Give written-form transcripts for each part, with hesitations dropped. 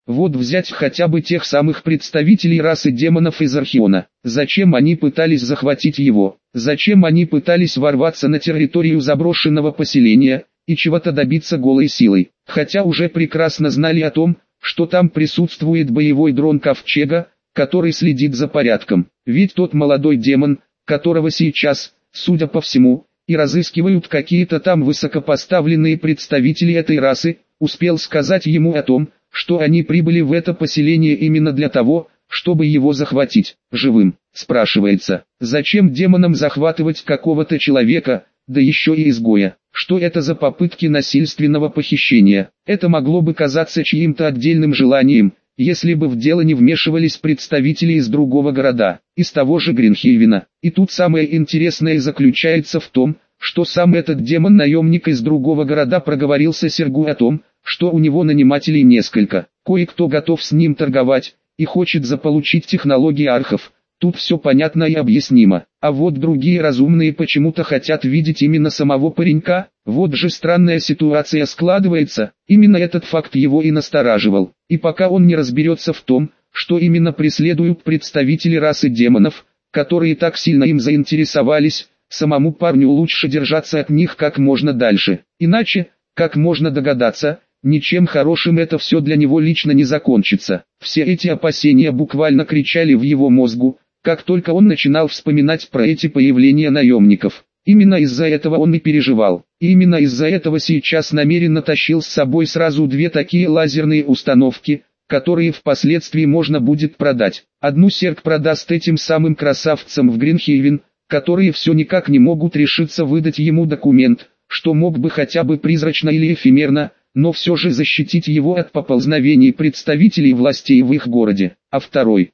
Вот взять хотя бы тех самых представителей расы демонов из Архиона. Зачем они пытались захватить его? Зачем они пытались ворваться на территорию заброшенного поселения и чего-то добиться голой силой? Хотя уже прекрасно знали о том, что там присутствует боевой дрон Ковчега, который следит за порядком. Ведь тот молодой демон, которого сейчас, судя по всему, и разыскивают какие-то там высокопоставленные представители этой расы, успел сказать ему о том, что они прибыли в это поселение именно для того, чтобы его захватить живым. Спрашивается, зачем демонам захватывать какого-то человека, да еще и изгоя? Что это за попытки насильственного похищения? Это могло бы казаться чьим-то отдельным желанием, если бы в дело не вмешивались представители из другого города, из того же Гринхейвена. И тут самое интересное заключается в том, что сам этот демон-наемник из другого города проговорился Сергу о том, что у него нанимателей несколько, кое-кто готов с ним торговать, и хочет заполучить технологии архов. Тут все понятно и объяснимо. А вот другие разумные почему-то хотят видеть именно самого паренька. Вот же странная ситуация складывается. Именно этот факт его и настораживал. И пока он не разберется в том, что именно преследуют представители расы демонов, которые так сильно им заинтересовались, самому парню лучше держаться от них как можно дальше. Иначе, как можно догадаться, ничем хорошим это все для него лично не закончится. Все эти опасения буквально кричали в его мозгу, как только он начинал вспоминать про эти появления наемников. Именно из-за этого он и переживал. И именно из-за этого сейчас намеренно тащил с собой сразу две такие лазерные установки, которые впоследствии можно будет продать. Одну Серг продаст этим самым красавцам в Гринхейвен, которые все никак не могут решиться выдать ему документ, что мог бы хотя бы призрачно или эфемерно, но все же защитить его от поползновений представителей властей в их городе. А второй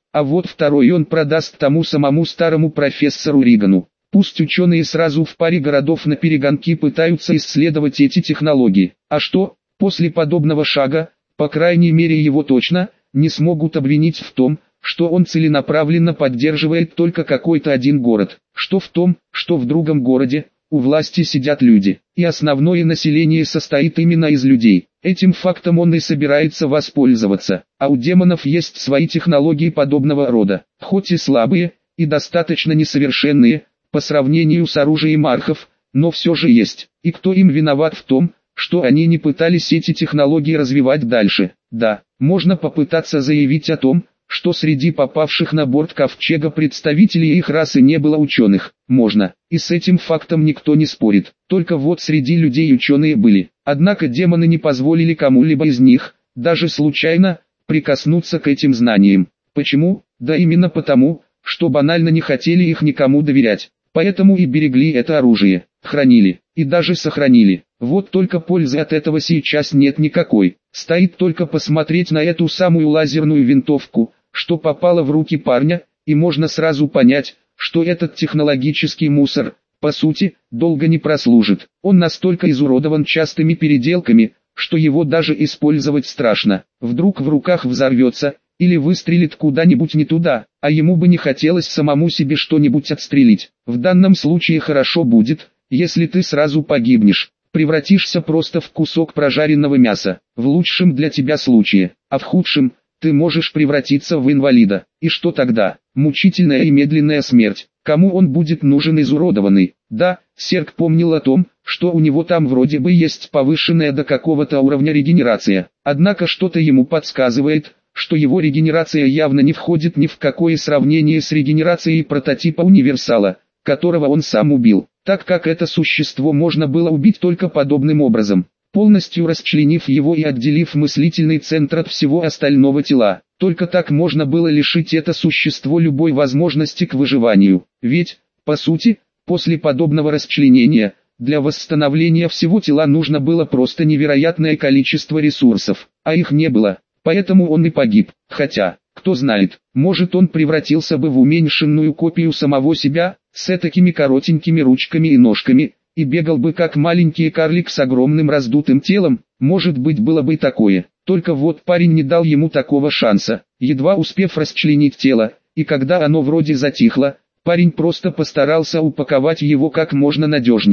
он продаст тому самому старому профессору Ригану. Пусть ученые сразу в паре городов наперегонки пытаются исследовать эти технологии. А что, после подобного шага, по крайней мере его точно, не смогут обвинить в том, что он целенаправленно поддерживает только какой-то один город. Что в том, что в другом городе, у власти сидят люди, и основное население состоит именно из людей. Этим фактом он и собирается воспользоваться. А у демонов есть свои технологии подобного рода, хоть и слабые, и достаточно несовершенные, по сравнению с оружием архов, но все же есть. И кто им виноват в том, что они не пытались эти технологии развивать дальше? Да, можно попытаться заявить о том, что среди попавших на борт Ковчега представителей их расы не было ученых. Можно, и с этим фактом никто не спорит. Только вот среди людей ученые были. Однако демоны не позволили кому-либо из них, даже случайно, прикоснуться к этим знаниям. Почему? Да именно потому, что банально не хотели их никому доверять. Поэтому и берегли это оружие, хранили, и даже сохранили. Вот только пользы от этого сейчас нет никакой. Стоит только посмотреть на эту самую лазерную винтовку, что попало в руки парня, и можно сразу понять, что этот технологический мусор, по сути, долго не прослужит. Он настолько изуродован частыми переделками, что его даже использовать страшно. Вдруг в руках взорвется, или выстрелит куда-нибудь не туда, а ему бы не хотелось самому себе что-нибудь отстрелить. В данном случае хорошо будет, если ты сразу погибнешь, превратишься просто в кусок прожаренного мяса, в лучшем для тебя случае, а в худшем, ты можешь превратиться в инвалида. И что тогда? Мучительная и медленная смерть. Кому он будет нужен изуродованный? Да, Серг помнил о том, что у него там вроде бы есть повышенная до какого-то уровня регенерация. Однако что-то ему подсказывает, что его регенерация явно не входит ни в какое сравнение с регенерацией прототипа универсала, которого он сам убил, так как это существо можно было убить только подобным образом, полностью расчленив его и отделив мыслительный центр от всего остального тела. Только так можно было лишить это существо любой возможности к выживанию. Ведь, по сути, после подобного расчленения, для восстановления всего тела нужно было просто невероятное количество ресурсов, а их не было. Поэтому он и погиб. Хотя, кто знает, может он превратился бы в уменьшенную копию самого себя, с такими коротенькими ручками и ножками, и бегал бы как маленький карлик с огромным раздутым телом. Может быть, было бы такое. Только вот парень не дал ему такого шанса. Едва успев расчленить тело, и когда оно вроде затихло, парень просто постарался упаковать его как можно надежнее.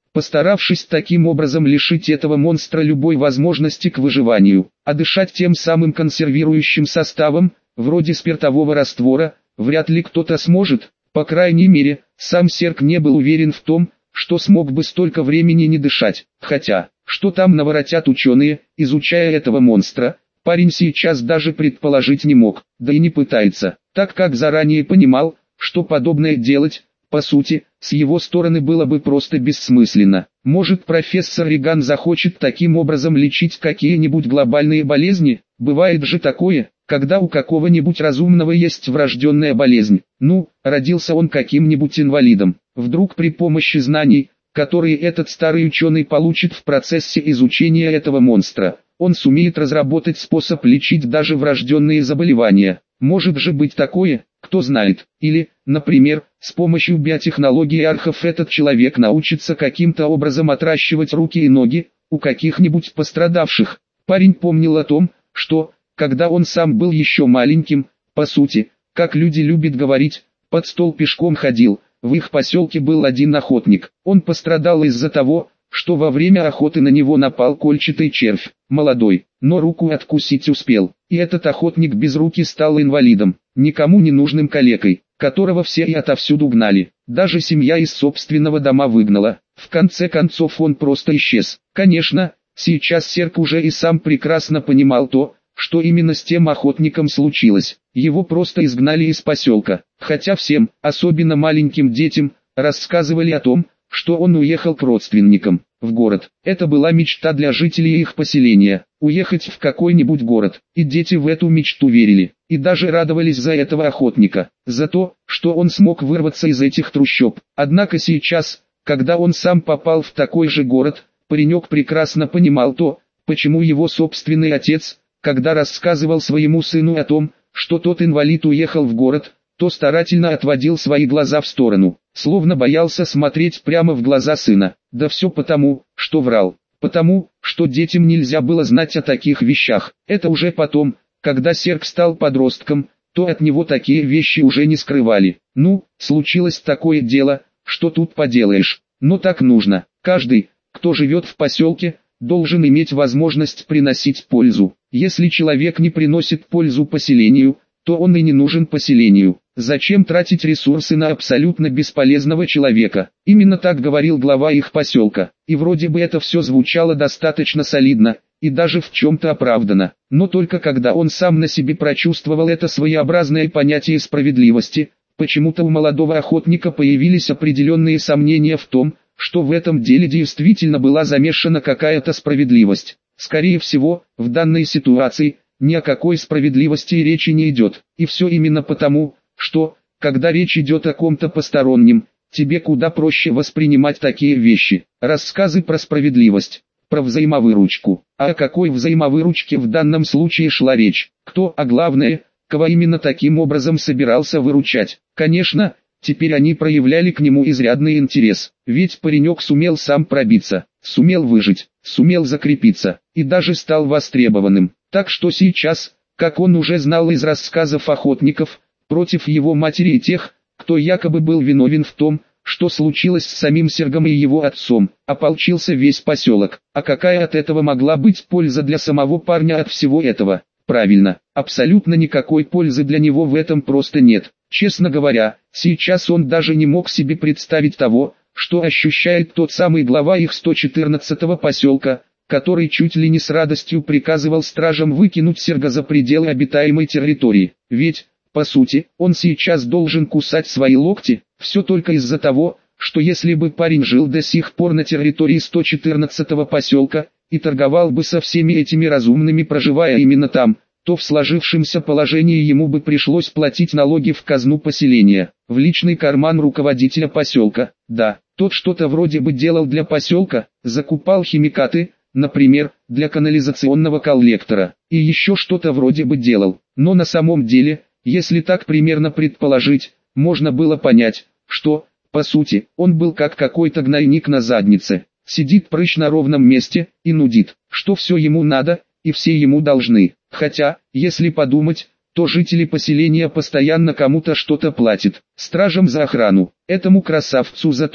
постаравшись таким образом лишить этого монстра любой возможности к выживанию, а дышать тем самым консервирующим составом, вроде спиртового раствора, вряд ли кто-то сможет. По крайней мере, сам Серг не был уверен в том, что смог бы столько времени не дышать. Хотя, что там наворотят ученые, изучая этого монстра, парень сейчас даже предположить не мог, да и не пытается, так как заранее понимал, что подобное делать, по сути, с его стороны было бы просто бессмысленно. Может, профессор Риган захочет таким образом лечить какие-нибудь глобальные болезни? Бывает же такое, когда у какого-нибудь разумного есть врожденная болезнь. Ну, родился он каким-нибудь инвалидом. Вдруг при помощи знаний, которые этот старый ученый получит в процессе изучения этого монстра, он сумеет разработать способ лечить даже врожденные заболевания. Может же быть такое, кто знает. Или, например, с помощью биотехнологии архов этот человек научится каким-то образом отращивать руки и ноги у каких-нибудь пострадавших. Парень помнил о том, что, когда он сам был еще маленьким, по сути, как люди любят говорить, под стол пешком ходил. В их поселке был один охотник. Он пострадал из-за того, что во время охоты на него напал кольчатый червь, молодой, но руку откусить успел. И этот охотник без руки стал инвалидом, никому не нужным калекой, которого все и отовсюду гнали. Даже семья из собственного дома выгнала. В конце концов он просто исчез. Конечно, сейчас Серг уже и сам прекрасно понимал то, что именно с тем охотником случилось. Его просто изгнали из поселка. Хотя всем, особенно маленьким детям, рассказывали о том, что он уехал к родственникам, в город. Это была мечта для жителей их поселения, уехать в какой-нибудь город. И дети в эту мечту верили, и даже радовались за этого охотника, за то, что он смог вырваться из этих трущоб. Однако сейчас, когда он сам попал в такой же город, паренек прекрасно понимал то, почему его собственный отец, когда рассказывал своему сыну о том, что тот инвалид уехал в город, то старательно отводил свои глаза в сторону, словно боялся смотреть прямо в глаза сына. Да все потому, что врал. Потому, что детям нельзя было знать о таких вещах. Это уже потом, когда Серг стал подростком, то от него такие вещи уже не скрывали. Ну, случилось такое дело, что тут поделаешь. Но так нужно. Каждый, кто живет в поселке, должен иметь возможность приносить пользу. Если человек не приносит пользу поселению, то он и не нужен поселению. Зачем тратить ресурсы на абсолютно бесполезного человека? Именно так говорил глава их поселка. И вроде бы это все звучало достаточно солидно, и даже в чем-то оправдано. Но только когда он сам на себе прочувствовал это своеобразное понятие справедливости, почему-то у молодого охотника появились определенные сомнения в том, что в этом деле действительно была замешана какая-то справедливость. Скорее всего, в данной ситуации ни о какой справедливости и речи не идет. И все именно потому, что, когда речь идет о ком-то постороннем, тебе куда проще воспринимать такие вещи. Рассказы про справедливость, про взаимовыручку. А о какой взаимовыручке в данном случае шла речь? Кто, а главное, кого именно таким образом собирался выручать? Конечно, теперь они проявляли к нему изрядный интерес. Ведь паренек сумел сам пробиться, сумел выжить, сумел закрепиться, и даже стал востребованным. Так что сейчас, как он уже знал из рассказов охотников, против его матери и тех, кто якобы был виновен в том, что случилось с самим Сергом и его отцом, ополчился весь поселок. А какая от этого могла быть польза для самого парня от всего этого? Правильно, абсолютно никакой пользы для него в этом просто нет. Честно говоря, сейчас он даже не мог себе представить того, что ощущает тот самый глава их 114-го поселка, который чуть ли не с радостью приказывал стражам выкинуть Серга за пределы обитаемой территории. Ведь, по сути, он сейчас должен кусать свои локти, все только из-за того, что если бы парень жил до сих пор на территории 114-го поселка, и торговал бы со всеми этими разумными, проживая именно там, то в сложившемся положении ему бы пришлось платить налоги в казну поселения, в личный карман руководителя поселка. Да, тот что-то вроде бы делал для поселка, закупал химикаты, например, для канализационного коллектора, и еще что-то вроде бы делал. Но на самом деле, если так примерно предположить, можно было понять, что, по сути, он был как какой-то гнойник на заднице. Сидит прыщ на ровном месте и нудит, что все ему надо, и все ему должны. Хотя, если подумать, то жители поселения постоянно кому-то что-то платят. Стражам за охрану, этому красавцу за то,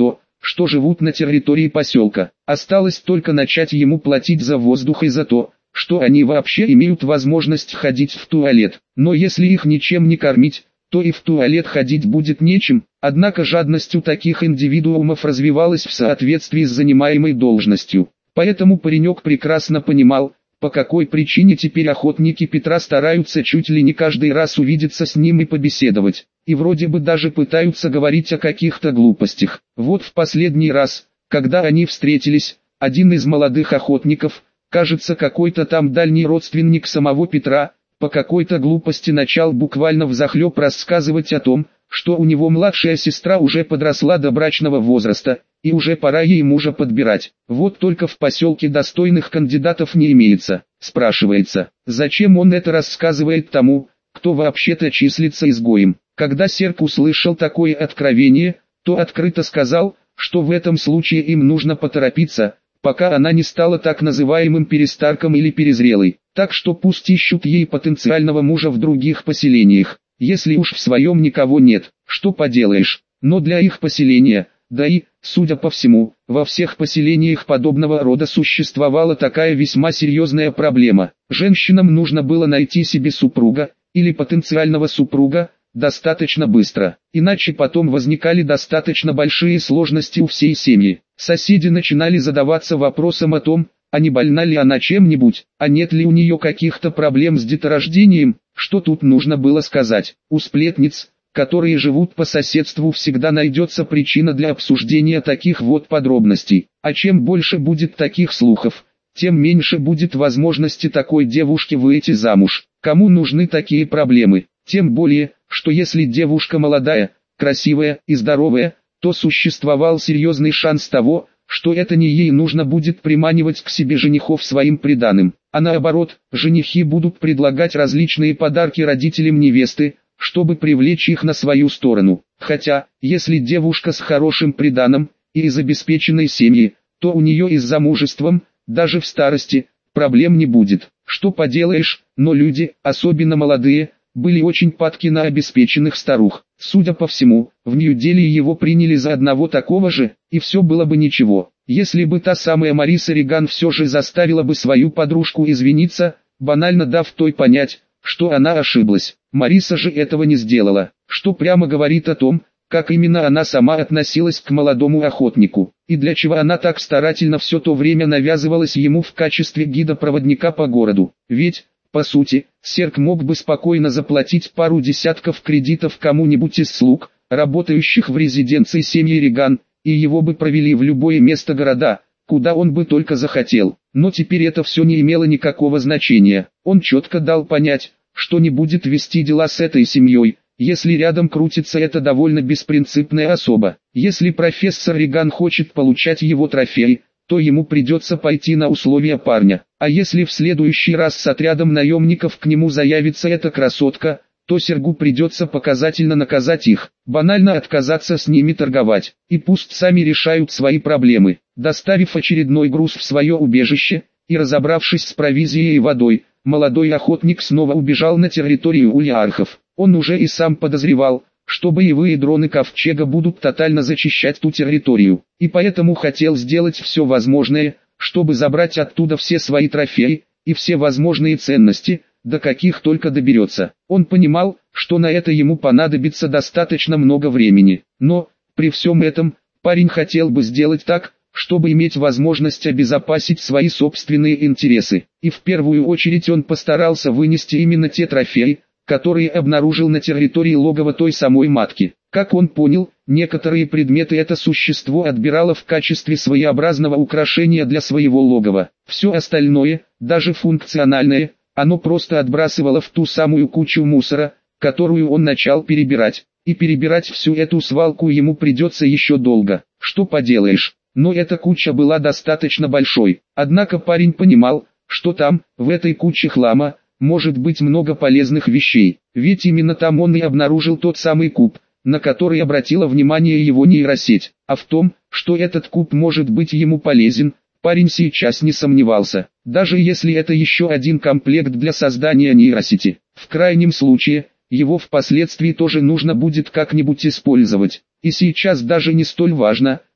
что живут на территории поселка. Осталось только начать ему платить за воздух и за то, что они вообще имеют возможность ходить в туалет. Но если их ничем не кормить, то и в туалет ходить будет нечем. Однако жадность у таких индивидуумов развивалась в соответствии с занимаемой должностью. Поэтому паренек прекрасно понимал, по какой причине теперь охотники Петра стараются чуть ли не каждый раз увидеться с ним и побеседовать. И вроде бы даже пытаются говорить о каких-то глупостях. Вот в последний раз, когда они встретились, один из молодых охотников, кажется какой-то там дальний родственник самого Петра, по какой-то глупости начал буквально взахлеб рассказывать о том, что у него младшая сестра уже подросла до брачного возраста, и уже пора ей мужа подбирать. Вот только в поселке достойных кандидатов не имеется. Спрашивается, зачем он это рассказывает тому, кто вообще-то числится изгоем. Когда Серк услышал такое откровение, то открыто сказал, что в этом случае им нужно поторопиться, пока она не стала так называемым перестарком или перезрелой. Так что пусть ищут ей потенциального мужа в других поселениях, если уж в своем никого нет, что поделаешь. Но для их поселения, да и, судя по всему, во всех поселениях подобного рода существовала такая весьма серьезная проблема. Женщинам нужно было найти себе супруга, или потенциального супруга, достаточно быстро, иначе потом возникали достаточно большие сложности у всей семьи. Соседи начинали задаваться вопросом о том, а не больна ли она чем-нибудь, а нет ли у нее каких-то проблем с деторождением. Что тут нужно было сказать? У сплетниц, которые живут по соседству, всегда найдется причина для обсуждения таких вот подробностей. А чем больше будет таких слухов, тем меньше будет возможности такой девушке выйти замуж. Кому нужны такие проблемы? Тем более, что если девушка молодая, красивая и здоровая, то существовал серьезный шанс того, что это не ей нужно будет приманивать к себе женихов своим приданым, а наоборот, женихи будут предлагать различные подарки родителям невесты, чтобы привлечь их на свою сторону. Хотя, если девушка с хорошим приданым и из обеспеченной семьи, то у нее и с замужеством, даже в старости, проблем не будет. Что поделаешь, но люди, особенно молодые, были очень падки на обеспеченных старух. Судя по всему, в Нью-Дели его приняли за одного такого же, и все было бы ничего, если бы та самая Мариса Риган все же заставила бы свою подружку извиниться, банально дав той понять, что она ошиблась. Мариса же этого не сделала, что прямо говорит о том, как именно она сама относилась к молодому охотнику, и для чего она так старательно все то время навязывалась ему в качестве гида-проводника по городу. Ведь, по сути, Серк мог бы спокойно заплатить пару десятков кредитов кому-нибудь из слуг, работающих в резиденции семьи Риган, и его бы провели в любое место города, куда он бы только захотел. Но теперь это все не имело никакого значения. Он четко дал понять, что не будет вести дела с этой семьей, если рядом крутится эта довольно беспринципная особа. Если профессор Риган хочет получать его трофей, то ему придется пойти на условия парня. А если в следующий раз с отрядом наемников к нему заявится эта красотка, то Сергу придется показательно наказать их, банально отказаться с ними торговать, и пусть сами решают свои проблемы. Доставив очередной груз в свое убежище, и разобравшись с провизией и водой, молодой охотник снова убежал на территорию ульярхов. Он уже и сам подозревал, что боевые дроны Ковчега будут тотально зачищать ту территорию, и поэтому хотел сделать все возможное, чтобы забрать оттуда все свои трофеи, и все возможные ценности, до каких только доберется. Он понимал, что на это ему понадобится достаточно много времени, но, при всем этом, парень хотел бы сделать так, чтобы иметь возможность обезопасить свои собственные интересы, и в первую очередь он постарался вынести именно те трофеи, которые обнаружил на территории логова той самой матки. Как он понял, некоторые предметы это существо отбирало в качестве своеобразного украшения для своего логова. Все остальное, даже функциональное, оно просто отбрасывало в ту самую кучу мусора, которую он начал перебирать. И перебирать всю эту свалку ему придется еще долго. Что поделаешь, но эта куча была достаточно большой. Однако парень понимал, что там, в этой куче хлама, может быть много полезных вещей. Ведь именно там он и обнаружил тот самый куб, на который обратила внимание его нейросеть. А в том, что этот куб может быть ему полезен, парень сейчас не сомневался. Даже если это еще один комплект для создания нейросети. В крайнем случае, его впоследствии тоже нужно будет как-нибудь использовать. И сейчас даже не столь важно,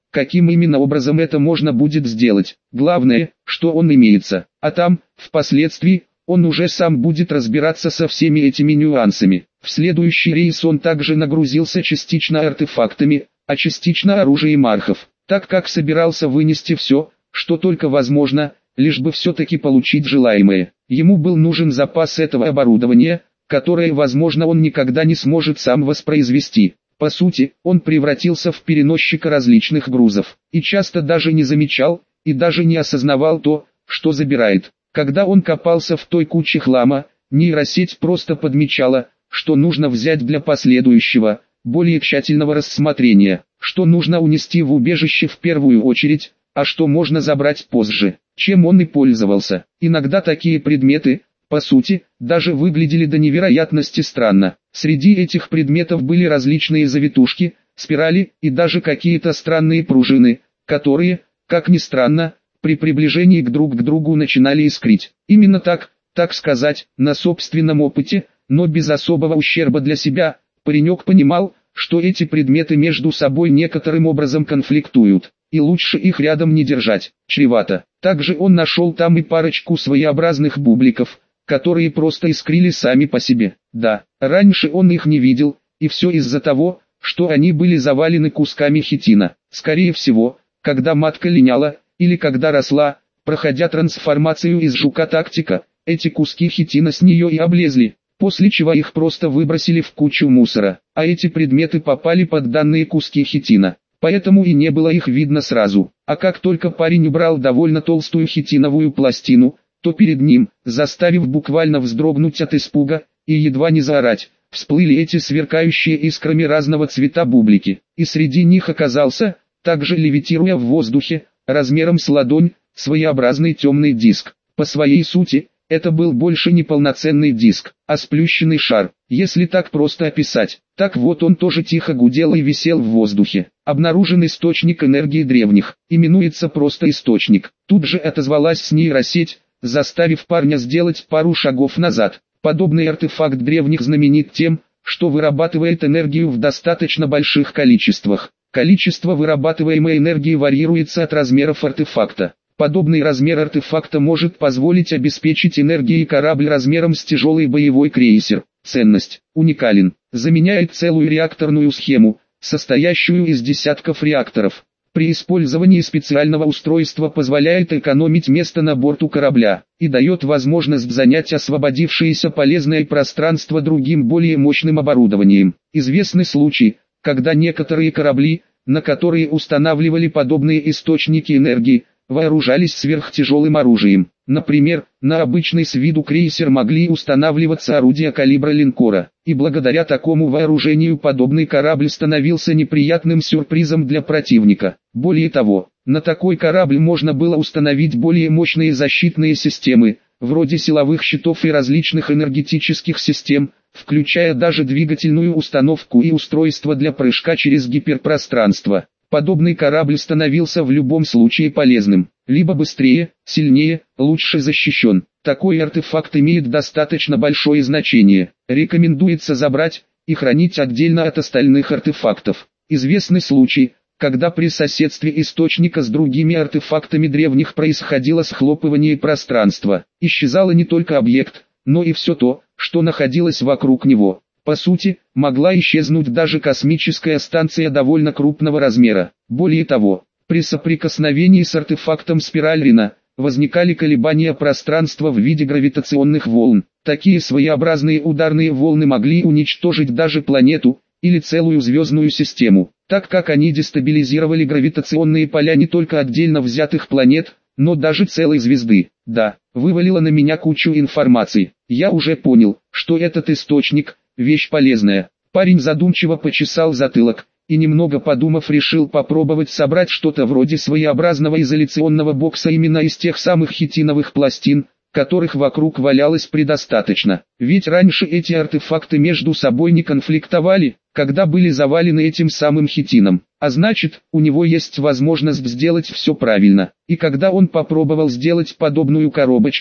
каким именно образом это можно будет сделать. Главное, что он имеется, а там, впоследствии, он уже сам будет разбираться со всеми этими нюансами. В следующий рейс он также нагрузился частично артефактами, а частично оружием архов, так как собирался вынести все, что только возможно, лишь бы все-таки получить желаемое. Ему был нужен запас этого оборудования, которое, возможно, он никогда не сможет сам воспроизвести. По сути, он превратился в переносчика различных грузов, и часто даже не замечал, и даже не осознавал то, что забирает. Когда он копался в той куче хлама, нейросеть просто подмечала, что нужно взять для последующего, более тщательного рассмотрения, что нужно унести в убежище в первую очередь, а что можно забрать позже, чем он и пользовался. Иногда такие предметы, по сути, даже выглядели до невероятности странно. Среди этих предметов были различные завитушки, спирали и даже какие-то странные пружины, которые, как ни странно, при приближении друг к другу начинали искрить. Именно так сказать, на собственном опыте, но без особого ущерба для себя, паренек понимал, что эти предметы между собой некоторым образом конфликтуют, и лучше их рядом не держать, чревато. Также он нашел там и парочку своеобразных бубликов, которые просто искрили сами по себе. Да, раньше он их не видел, и все из-за того, что они были завалены кусками хитина. Скорее всего, когда матка линяла, или когда росла, проходя трансформацию из жука-тактика, эти куски хитина с нее и облезли, после чего их просто выбросили в кучу мусора, а эти предметы попали под данные куски хитина. Поэтому и не было их видно сразу. А как только парень убрал довольно толстую хитиновую пластину, то перед ним, заставив буквально вздрогнуть от испуга, и едва не заорать, всплыли эти сверкающие искрами разного цвета бублики. И среди них оказался, также левитируя в воздухе, размером с ладонь, своеобразный темный диск. По своей сути, это был больше не полноценный диск, а сплющенный шар. Если так просто описать, так вот он тоже тихо гудел и висел в воздухе. Обнаружен источник энергии древних, именуется просто источник. Тут же отозвалась нейросеть, заставив парня сделать пару шагов назад. Подобный артефакт древних знаменит тем, что вырабатывает энергию в достаточно больших количествах. Количество вырабатываемой энергии варьируется от размеров артефакта. Подобный размер артефакта может позволить обеспечить энергией корабль размером с тяжелый боевой крейсер. Ценность: уникален, заменяет целую реакторную схему, состоящую из десятков реакторов. При использовании специального устройства позволяет экономить место на борту корабля и дает возможность занять освободившееся полезное пространство другим более мощным оборудованием. Известны случаи, когда некоторые корабли, на которые устанавливали подобные источники энергии, вооружались сверхтяжелым оружием. Например, на обычный с виду крейсер могли устанавливаться орудия калибра линкора, и благодаря такому вооружению подобный корабль становился неприятным сюрпризом для противника. Более того, на такой корабль можно было установить более мощные защитные системы, вроде силовых щитов и различных энергетических систем, включая даже двигательную установку и устройство для прыжка через гиперпространство. Подобный корабль становился в любом случае полезным, либо быстрее, сильнее, лучше защищен. Такой артефакт имеет достаточно большое значение. Рекомендуется забрать и хранить отдельно от остальных артефактов. Известны случаи, когда при соседстве источника с другими артефактами древних происходило схлопывание пространства. Исчезало не только объект, но и все то, что находилось вокруг него. По сути, могла исчезнуть даже космическая станция довольно крупного размера. Более того, при соприкосновении с артефактом Спиральрина, возникали колебания пространства в виде гравитационных волн. Такие своеобразные ударные волны могли уничтожить даже планету, или целую звездную систему, так как они дестабилизировали гравитационные поля не только отдельно взятых планет, но даже целой звезды. Да, вывалило на меня кучу информации. Я уже понял, что этот источник – вещь полезная. Парень задумчиво почесал затылок, и немного подумав решил попробовать собрать что-то вроде своеобразного изоляционного бокса именно из тех самых хитиновых пластин, которых вокруг валялось предостаточно. Ведь раньше эти артефакты между собой не конфликтовали, когда были завалены этим самым хитином. А значит, у него есть возможность сделать все правильно. И когда он попробовал сделать подобную коробочку,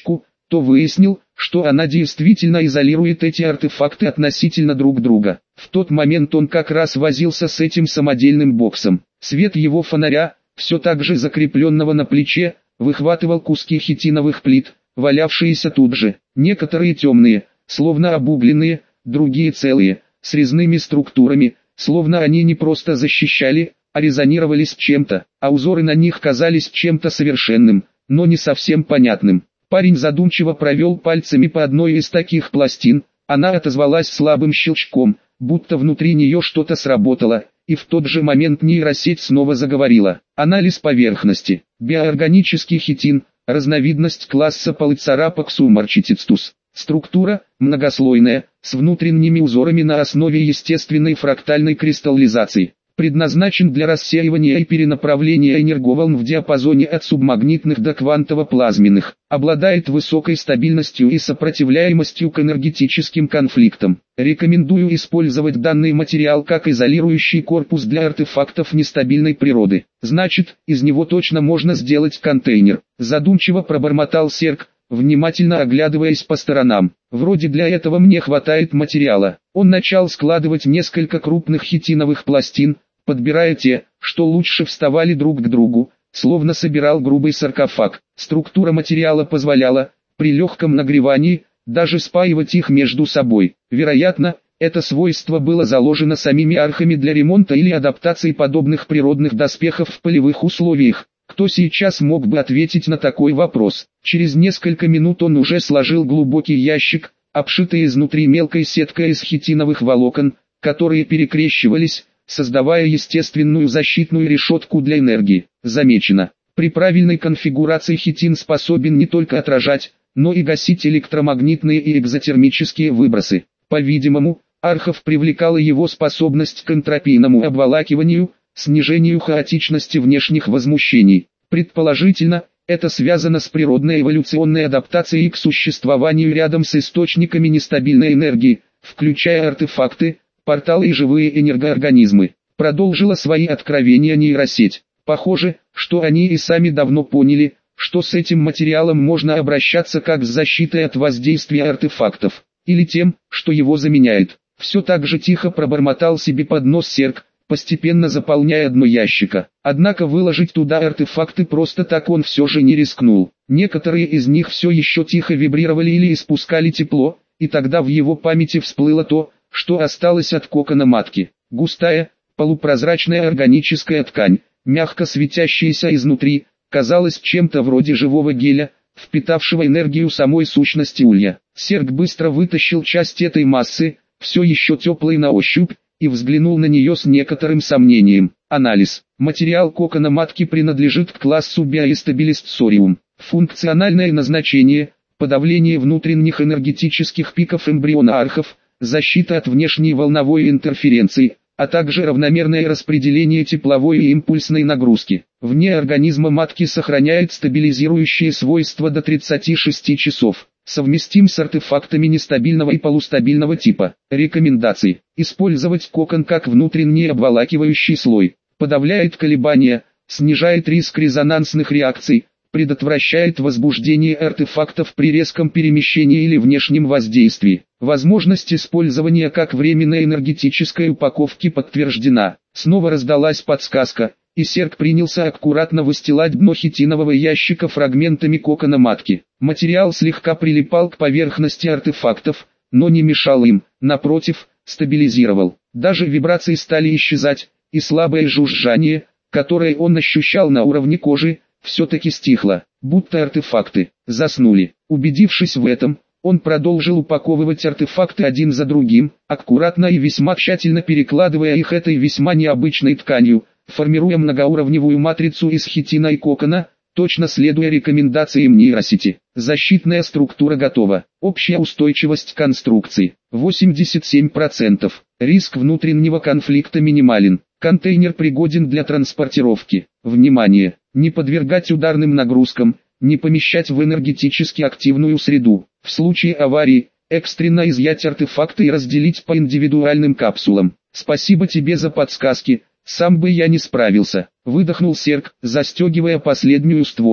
то выяснил, что она действительно изолирует эти артефакты относительно друг друга. В тот момент он как раз возился с этим самодельным боксом. Свет его фонаря, все так же закрепленного на плече, выхватывал куски хитиновых плит, валявшиеся тут же. Некоторые темные, словно обугленные, другие целые, с резными структурами, словно они не просто защищали, а резонировали с чем-то, а узоры на них казались чем-то совершенным, но не совсем понятным. Парень задумчиво провел пальцами по одной из таких пластин, она отозвалась слабым щелчком, будто внутри нее что-то сработало, и в тот же момент нейросеть снова заговорила. Анализ поверхности. Биоорганический хитин, разновидность класса Polycerapux marchitidus. Структура – многослойная, с внутренними узорами на основе естественной фрактальной кристаллизации. Предназначен для рассеивания и перенаправления энерговолн в диапазоне от субмагнитных до квантово-плазменных. Обладает высокой стабильностью и сопротивляемостью к энергетическим конфликтам. Рекомендую использовать данный материал как изолирующий корпус для артефактов нестабильной природы. Значит, из него точно можно сделать контейнер. Задумчиво пробормотал Серг, внимательно оглядываясь по сторонам. Вроде для этого мне хватает материала. Он начал складывать несколько крупных хитиновых пластин, подбирая те, что лучше вставали друг к другу, словно собирал грубый саркофаг. Структура материала позволяла, при легком нагревании, даже спаивать их между собой. Вероятно, это свойство было заложено самими архами для ремонта или адаптации подобных природных доспехов в полевых условиях. Кто сейчас мог бы ответить на такой вопрос? Через несколько минут он уже сложил глубокий ящик, обшитый изнутри мелкой сеткой из хитиновых волокон, которые перекрещивались, создавая естественную защитную решетку для энергии. Замечено, при правильной конфигурации хитин способен не только отражать, но и гасить электромагнитные и экзотермические выбросы. По-видимому, архов привлекала его способность к энтропийному обволакиванию, снижению хаотичности внешних возмущений. Предположительно, это связано с природной эволюционной адаптацией к существованию рядом с источниками нестабильной энергии, включая артефакты, порталы и живые энергоорганизмы. Продолжила свои откровения нейросеть. Похоже, что они и сами давно поняли, что с этим материалом можно обращаться как с защитой от воздействия артефактов, или тем, что его заменяет. Все так же тихо пробормотал себе под нос Серг, постепенно заполняя дно ящика. Однако выложить туда артефакты просто так он все же не рискнул. Некоторые из них все еще тихо вибрировали или испускали тепло, и тогда в его памяти всплыло то, что осталось от кокона матки. Густая, полупрозрачная органическая ткань, мягко светящаяся изнутри, казалась чем-то вроде живого геля, впитавшего энергию самой сущности улья. Серг быстро вытащил часть этой массы, все еще теплой на ощупь, и взглянул на нее с некоторым сомнением. Анализ. Материал кокона матки принадлежит к классу Biostabilis. Функциональное назначение – подавление внутренних энергетических пиков эмбриона архов, защита от внешней волновой интерференции, а также равномерное распределение тепловой и импульсной нагрузки. Вне организма матки сохраняет стабилизирующие свойства до 36 часов. Совместим с артефактами нестабильного и полустабильного типа. Рекомендации. Использовать кокон как внутренний обволакивающий слой. Подавляет колебания, снижает риск резонансных реакций, предотвращает возбуждение артефактов при резком перемещении или внешнем воздействии. Возможность использования как временной энергетической упаковки подтверждена. Снова раздалась подсказка, и Серг принялся аккуратно выстилать дно хитинового ящика фрагментами кокона матки. Материал слегка прилипал к поверхности артефактов, но не мешал им, напротив, стабилизировал. Даже вибрации стали исчезать, и слабое жужжание, которое он ощущал на уровне кожи, все-таки стихло, будто артефакты заснули. Убедившись в этом, он продолжил упаковывать артефакты один за другим, аккуратно и весьма тщательно перекладывая их этой весьма необычной тканью, формируя многоуровневую матрицу из хитина и кокона, точно следуя рекомендациям нейросети. Защитная структура готова. Общая устойчивость конструкции 87%. Риск внутреннего конфликта минимален. Контейнер пригоден для транспортировки. Внимание! Не подвергать ударным нагрузкам, не помещать в энергетически активную среду. В случае аварии, экстренно изъять артефакты и разделить по индивидуальным капсулам. Спасибо тебе за подсказки, сам бы я не справился. Выдохнул Серг, застегивая последнюю створку.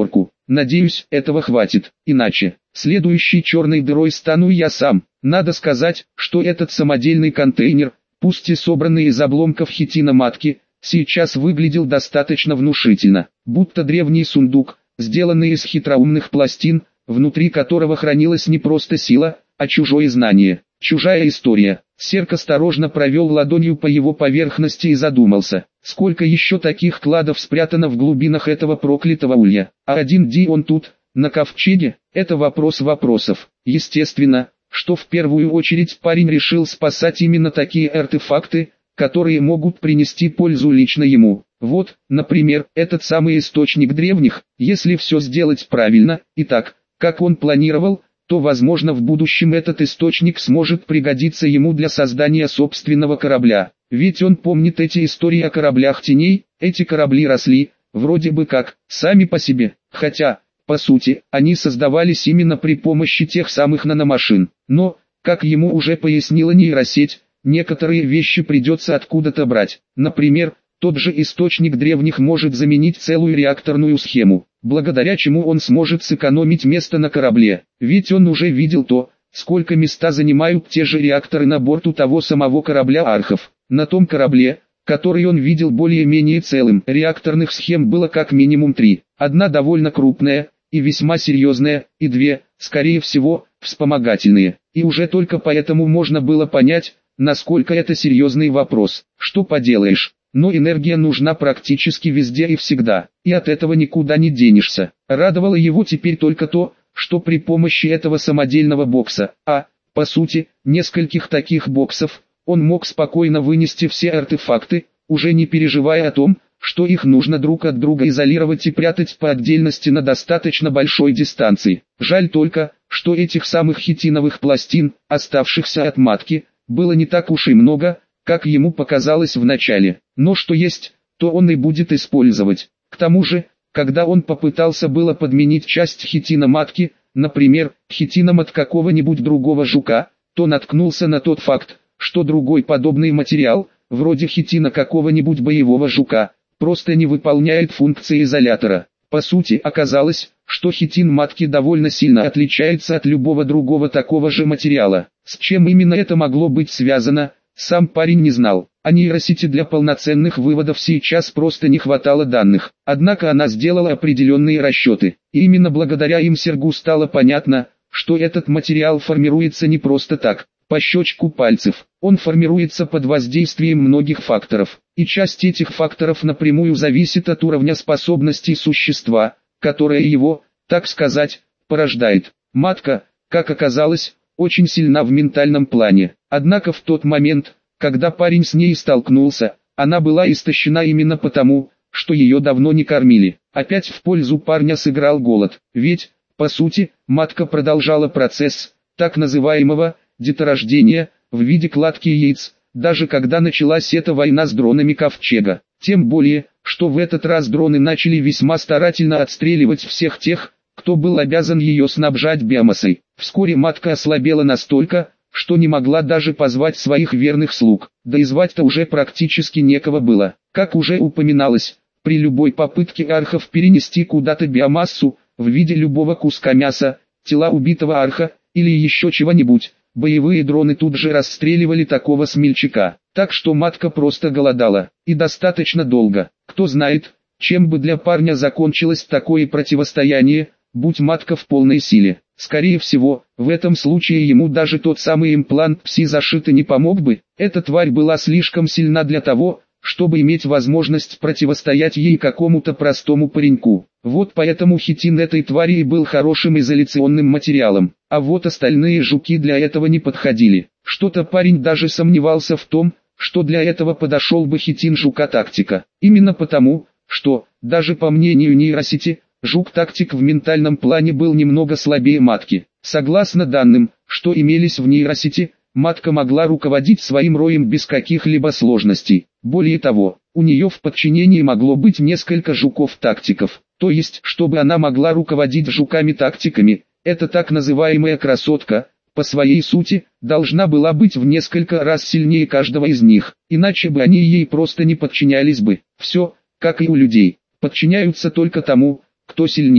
Надеюсь, этого хватит, иначе следующей черной дырой стану я сам. Надо сказать, что этот самодельный контейнер, пусть и собранный из обломков хитина матки, сейчас выглядел достаточно внушительно, будто древний сундук, сделанный из хитроумных пластин, внутри которого хранилась не просто сила, а чужое знание, чужая история. Серк осторожно провел ладонью по его поверхности и задумался, сколько еще таких кладов спрятано в глубинах этого проклятого улья. А один он тут, на ковчеге, это вопрос вопросов. Естественно, что в первую очередь парень решил спасать именно такие артефакты, которые могут принести пользу лично ему. Вот, например, этот самый источник древних, если все сделать правильно, и так, как он планировал, то возможно в будущем этот источник сможет пригодиться ему для создания собственного корабля. Ведь он помнит эти истории о кораблях теней, эти корабли росли, вроде бы как, сами по себе, хотя, по сути, они создавались именно при помощи тех самых наномашин. Но, как ему уже пояснила нейросеть, некоторые вещи придется откуда-то брать. Например, тот же источник древних может заменить целую реакторную схему, благодаря чему он сможет сэкономить место на корабле. Ведь он уже видел то, сколько места занимают те же реакторы на борту того самого корабля Архов. На том корабле, который он видел более-менее целым, реакторных схем было как минимум 3. Одна довольно крупная и весьма серьезная, и 2, скорее всего, вспомогательные. И уже только поэтому можно было понять, насколько это серьезный вопрос. Что поделаешь? Но энергия нужна практически везде и всегда, и от этого никуда не денешься. Радовало его теперь только то, что при помощи этого самодельного бокса, по сути, нескольких таких боксов, он мог спокойно вынести все артефакты, уже не переживая о том, что их нужно друг от друга изолировать и прятать по отдельности на достаточно большой дистанции. Жаль только, что этих самых хитиновых пластин, оставшихся от матки, было не так уж и много, как ему показалось в начале. Но что есть, то он и будет использовать. К тому же, когда он попытался было подменить часть хитина матки, например, хитином от какого-нибудь другого жука, то наткнулся на тот факт, что другой подобный материал, вроде хитина какого-нибудь боевого жука, просто не выполняет функции изолятора. По сути, оказалось, что хитин матки довольно сильно отличается от любого другого такого же материала. С чем именно это могло быть связано, сам парень не знал. А нейросети для полноценных выводов сейчас просто не хватало данных. Однако она сделала определенные расчеты. И именно благодаря им Сергу стало понятно, что этот материал формируется не просто так, по щелчку пальцев. Он формируется под воздействием многих факторов. И часть этих факторов напрямую зависит от уровня способностей существа, которое его, так сказать, порождает. Матка, как оказалось, очень сильна в ментальном плане. Однако в тот момент, когда парень с ней столкнулся, она была истощена именно потому, что ее давно не кормили. Опять в пользу парня сыграл голод. Ведь, по сути, матка продолжала процесс, так называемого, деторождения, в виде кладки яиц, даже когда началась эта война с дронами Ковчега. Тем более, что в этот раз дроны начали весьма старательно отстреливать всех тех, кто был обязан ее снабжать биомассой. Вскоре матка ослабела настолько, что не могла даже позвать своих верных слуг, да и звать-то уже практически некого было. Как уже упоминалось, при любой попытке архов перенести куда-то биомассу, в виде любого куска мяса, тела убитого арха, или еще чего-нибудь, боевые дроны тут же расстреливали такого смельчака. Так что матка просто голодала, и достаточно долго. Кто знает, чем бы для парня закончилось такое противостояние, будь матка в полной силе. Скорее всего, в этом случае ему даже тот самый имплант пси-зашита не помог бы. Эта тварь была слишком сильна для того, чтобы иметь возможность противостоять ей какому-то простому пареньку. Вот поэтому хитин этой твари и был хорошим изоляционным материалом. А вот остальные жуки для этого не подходили. Что-то парень даже сомневался в том, что для этого подошел бы хитин жука-тактика. Именно потому, что, даже по мнению нейросети, жук-тактик в ментальном плане был немного слабее матки. Согласно данным, что имелись в нейросети, матка могла руководить своим роем без каких-либо сложностей. Более того, у нее в подчинении могло быть несколько жуков-тактиков. То есть, чтобы она могла руководить жуками-тактиками, эта так называемая красотка, по своей сути, должна была быть в несколько раз сильнее каждого из них, иначе бы они ей просто не подчинялись бы. Все, как и у людей, подчиняются только тому, кто сильнее.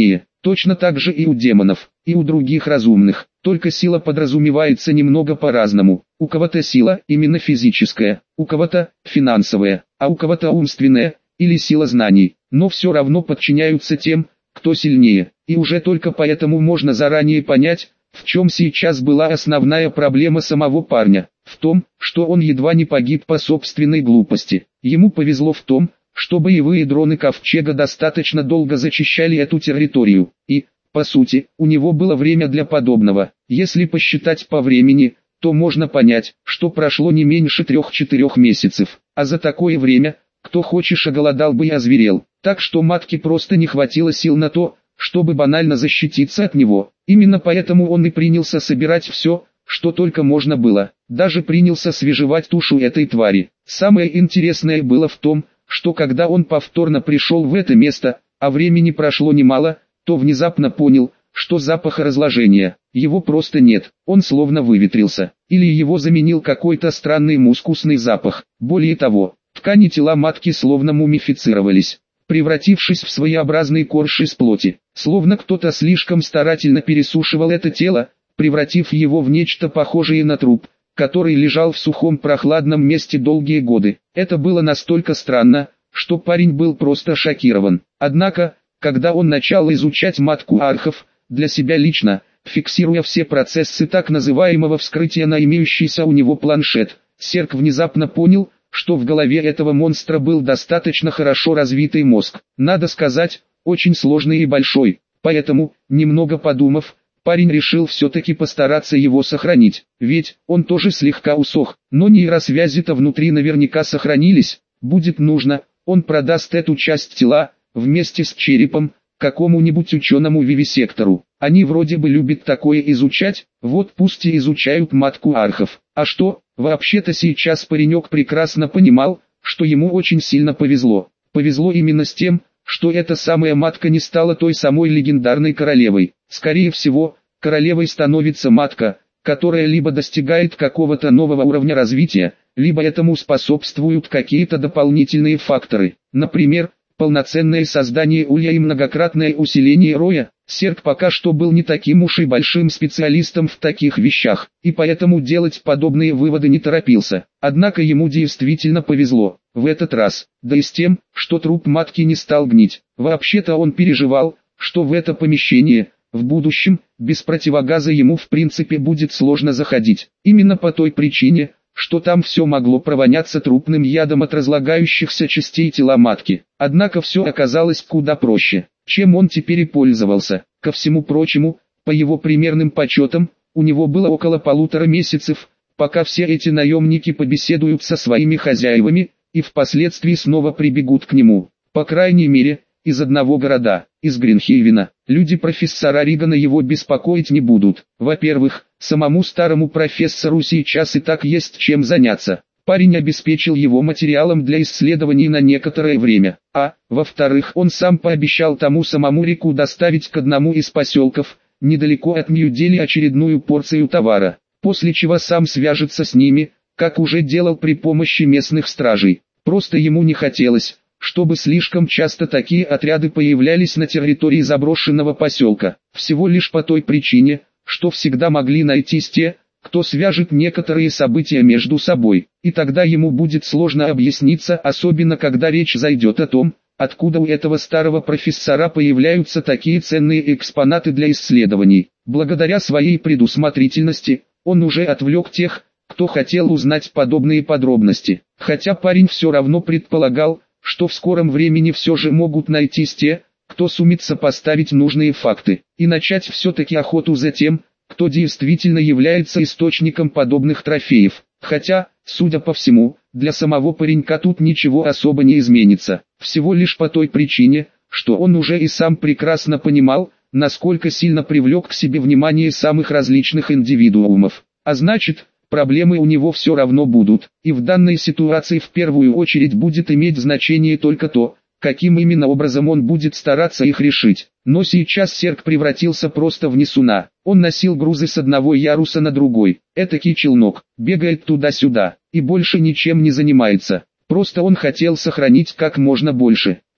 Точно так же и у демонов, и у других разумных, только сила подразумевается немного по-разному. У кого-то сила именно физическая, у кого-то финансовая, а у кого-то умственная или сила знаний, но все равно подчиняются тем, кто сильнее. И уже только поэтому можно заранее понять, в чем сейчас была основная проблема самого парня. В том, что он едва не погиб по собственной глупости. Ему повезло в том, что боевые дроны Ковчега достаточно долго зачищали эту территорию, и, по сути, у него было время для подобного. Если посчитать по времени, то можно понять, что прошло не меньше 3-4 месяцев, а за такое время, кто хочешь оголодал бы и озверел, так что матке просто не хватило сил на то, чтобы банально защититься от него. Именно поэтому он и принялся собирать все, что только можно было, даже принялся свежевать тушу этой твари. Самое интересное было в том, что когда он повторно пришел в это место, а времени прошло немало, то внезапно понял, что запаха разложения, его просто нет, он словно выветрился, или его заменил какой-то странный мускусный запах. Более того, ткани тела матки словно мумифицировались, превратившись в своеобразный корж из плоти, словно кто-то слишком старательно пересушивал это тело, превратив его в нечто похожее на труп, который лежал в сухом прохладном месте долгие годы. Это было настолько странно, что парень был просто шокирован. Однако, когда он начал изучать матку архов, для себя лично, фиксируя все процессы так называемого вскрытия на имеющийся у него планшет, Серк внезапно понял, что в голове этого монстра был достаточно хорошо развитый мозг. Надо сказать, очень сложный и большой, поэтому, немного подумав, парень решил все-таки постараться его сохранить, ведь он тоже слегка усох, но нейросвязи-то внутри наверняка сохранились. Будет нужно, он продаст эту часть тела, вместе с черепом, какому-нибудь ученому-вивисектору. Они вроде бы любят такое изучать, вот пусть и изучают матку архов. А что, вообще-то сейчас паренек прекрасно понимал, что ему очень сильно повезло. Повезло именно с тем, что эта самая матка не стала той самой легендарной королевой. Скорее всего, королевой становится матка, которая либо достигает какого-то нового уровня развития, либо этому способствуют какие-то дополнительные факторы. Например, полноценное создание улья и многократное усиление роя. Серк пока что был не таким уж и большим специалистом в таких вещах, и поэтому делать подобные выводы не торопился. Однако ему действительно повезло, в этот раз, да и с тем, что труп матки не стал гнить. Вообще-то он переживал, что в это помещение, в будущем, без противогаза ему в принципе будет сложно заходить. Именно по той причине, что там все могло провоняться трупным ядом от разлагающихся частей тела матки. Однако все оказалось куда проще, чем он теперь и пользовался. Ко всему прочему, по его примерным подсчетам, у него было около 1,5 месяцев, пока все эти наемники побеседуют со своими хозяевами, и впоследствии снова прибегут к нему. По крайней мере, из одного города, из Гринхейвена. Люди профессора Ригана его беспокоить не будут. Во-первых, самому старому профессору сейчас и так есть чем заняться. Парень обеспечил его материалом для исследований на некоторое время. А, во-вторых, он сам пообещал тому самому Рику доставить к одному из поселков, недалеко от Нью-Дели, очередную порцию товара, после чего сам свяжется с ними, как уже делал при помощи местных стражей. Просто ему не хотелось, чтобы слишком часто такие отряды появлялись на территории заброшенного поселка, всего лишь по той причине, что всегда могли найтись те, кто свяжет некоторые события между собой, и тогда ему будет сложно объясниться, особенно когда речь зайдет о том, откуда у этого старого профессора появляются такие ценные экспонаты для исследований. Благодаря своей предусмотрительности, он уже отвлек тех, кто хотел узнать подобные подробности, хотя парень все равно предполагал, что в скором времени все же могут найтись те, кто сумеет сопоставить нужные факты, и начать все-таки охоту за тем, кто действительно является источником подобных трофеев. Хотя, судя по всему, для самого паренька тут ничего особо не изменится, всего лишь по той причине, что он уже и сам прекрасно понимал, насколько сильно привлек к себе внимание самых различных индивидуумов. А значит, проблемы у него все равно будут, и в данной ситуации в первую очередь будет иметь значение только то, каким именно образом он будет стараться их решить. Но сейчас Серк превратился просто в несуна. Он носил грузы с одного яруса на другой, этакий челнок, бегает туда-сюда, и больше ничем не занимается. Просто он хотел сохранить как можно больше.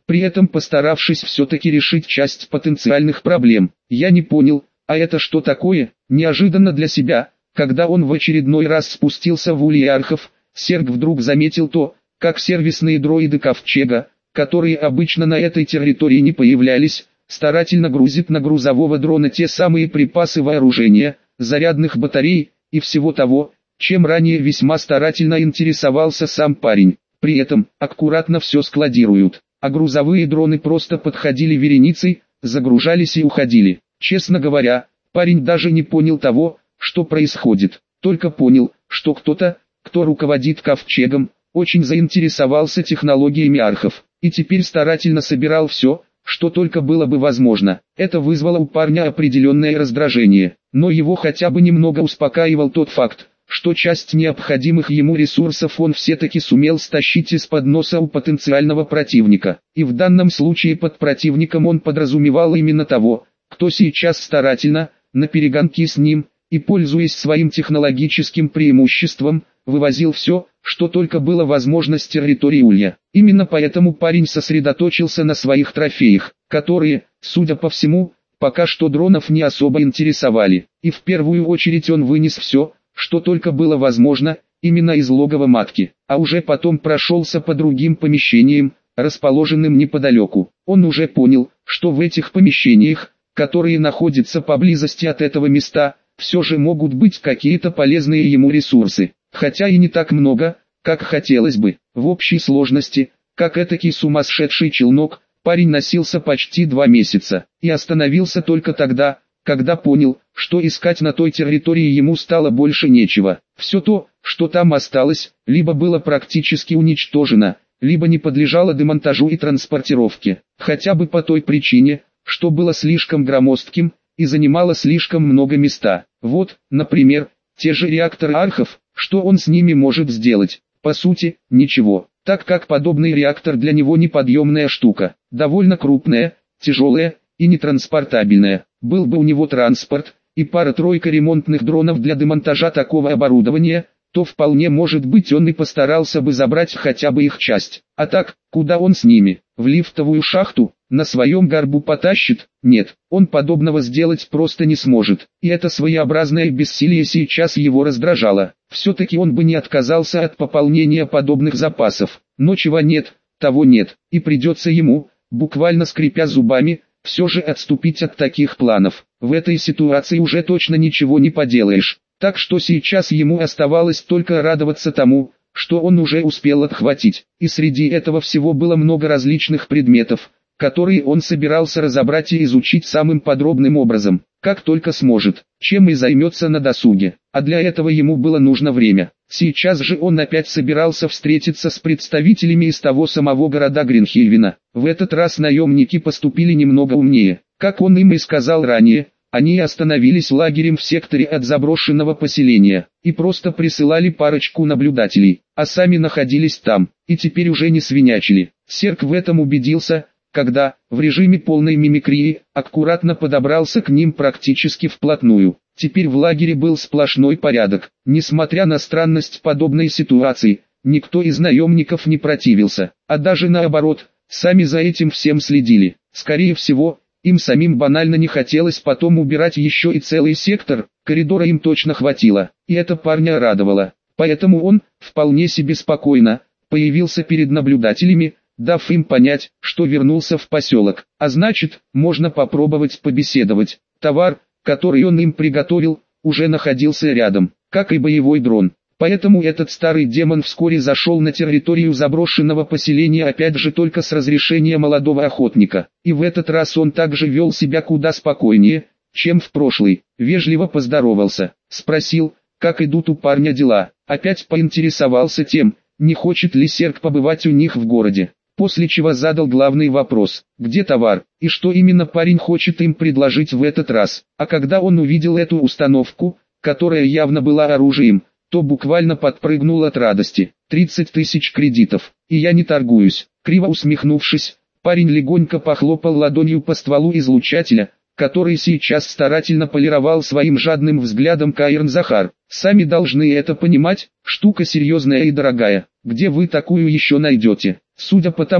при этом постаравшись все-таки решить часть потенциальных проблем. Я не понял, а это что такое? Неожиданно для себя, когда он в очередной раз спустился в Улье Архов, Серг вдруг заметил то, как сервисные дроиды Ковчега, которые обычно на этой территории не появлялись, старательно грузит на грузового дрона те самые припасы вооружения, зарядных батарей и всего того, чем ранее весьма старательно интересовался сам парень. При этом, аккуратно все складируют, а грузовые дроны просто подходили вереницей, загружались и уходили. Честно говоря, парень даже не понял того, что происходит, только понял, что кто-то, кто руководит Ковчегом, очень заинтересовался технологиями архов, и теперь старательно собирал все, что только было бы возможно. Это вызвало у парня определенное раздражение, но его хотя бы немного успокаивал тот факт, что часть необходимых ему ресурсов он все-таки сумел стащить из-под носа у потенциального противника. И в данном случае под противником он подразумевал именно того, кто сейчас старательно, наперегонки с ним, и пользуясь своим технологическим преимуществом, вывозил все, что только было возможно с территории Улья. Именно поэтому парень сосредоточился на своих трофеях, которые, судя по всему, пока что дронов не особо интересовали. И в первую очередь он вынес все, что только было возможно, именно из логова матки, а уже потом прошелся по другим помещениям, расположенным неподалеку. Он уже понял, что в этих помещениях, которые находятся поблизости от этого места, все же могут быть какие-то полезные ему ресурсы, хотя и не так много, как хотелось бы. В общей сложности, как этакий сумасшедший челнок, парень носился почти 2 месяца, и остановился только тогда, когда понял, что искать на той территории ему стало больше нечего. Все то, что там осталось, либо было практически уничтожено, либо не подлежало демонтажу и транспортировке, хотя бы по той причине, что было слишком громоздким и занимало слишком много места. Вот, например, те же реакторы архов, что он с ними может сделать? По сути, ничего, так как подобный реактор для него неподъемная штука, довольно крупная, тяжелая и нетранспортабельная. Был бы у него транспорт и пара-тройка ремонтных дронов для демонтажа такого оборудования, то вполне может быть он и постарался бы забрать хотя бы их часть. А так, куда он с ними? В лифтовую шахту? На своем горбу потащит? Нет, он подобного сделать просто не сможет. И это своеобразное бессилие сейчас его раздражало. Все-таки он бы не отказался от пополнения подобных запасов. Но чего нет, того нет. И придется ему, буквально скрипя зубами, все же отступить от таких планов. В этой ситуации уже точно ничего не поделаешь. Так что сейчас ему оставалось только радоваться тому, что он уже успел отхватить. И среди этого всего было много различных предметов, которые он собирался разобрать и изучить самым подробным образом, как только сможет, чем и займется на досуге. А для этого ему было нужно время. Сейчас же он опять собирался встретиться с представителями из того самого города Гринхельвена. В этот раз наемники поступили немного умнее. Как он им и сказал ранее, они остановились лагерем в секторе от заброшенного поселения, и просто присылали парочку наблюдателей, а сами находились там, и теперь уже не свинячили. Серг в этом убедился, когда, в режиме полной мимикрии, аккуратно подобрался к ним практически вплотную. Теперь в лагере был сплошной порядок. Несмотря на странность подобной ситуации, никто из наемников не противился, а даже наоборот, сами за этим всем следили. Скорее всего, им самим банально не хотелось потом убирать еще и целый сектор, коридора им точно хватило, и это парня радовало. Поэтому он, вполне себе спокойно, появился перед наблюдателями, дав им понять, что вернулся в поселок, а значит, можно попробовать побеседовать. Товар, который он им приготовил, уже находился рядом, как и боевой дрон. Поэтому этот старый демон вскоре зашел на территорию заброшенного поселения опять же только с разрешения молодого охотника. И в этот раз он также вел себя куда спокойнее, чем в прошлый. Вежливо поздоровался, спросил, как идут у парня дела. Опять поинтересовался тем, не хочет ли Серг побывать у них в городе. После чего задал главный вопрос, где товар, и что именно парень хочет им предложить в этот раз. А когда он увидел эту установку, которая явно была оружием, то буквально подпрыгнул от радости. 30 тысяч кредитов, и я не торгуюсь. Криво усмехнувшись, парень легонько похлопал ладонью по стволу излучателя, который сейчас старательно полировал своим жадным взглядом Каирн Захар. Сами должны это понимать, штука серьезная и дорогая. Где вы такую еще найдете? Судя по тому,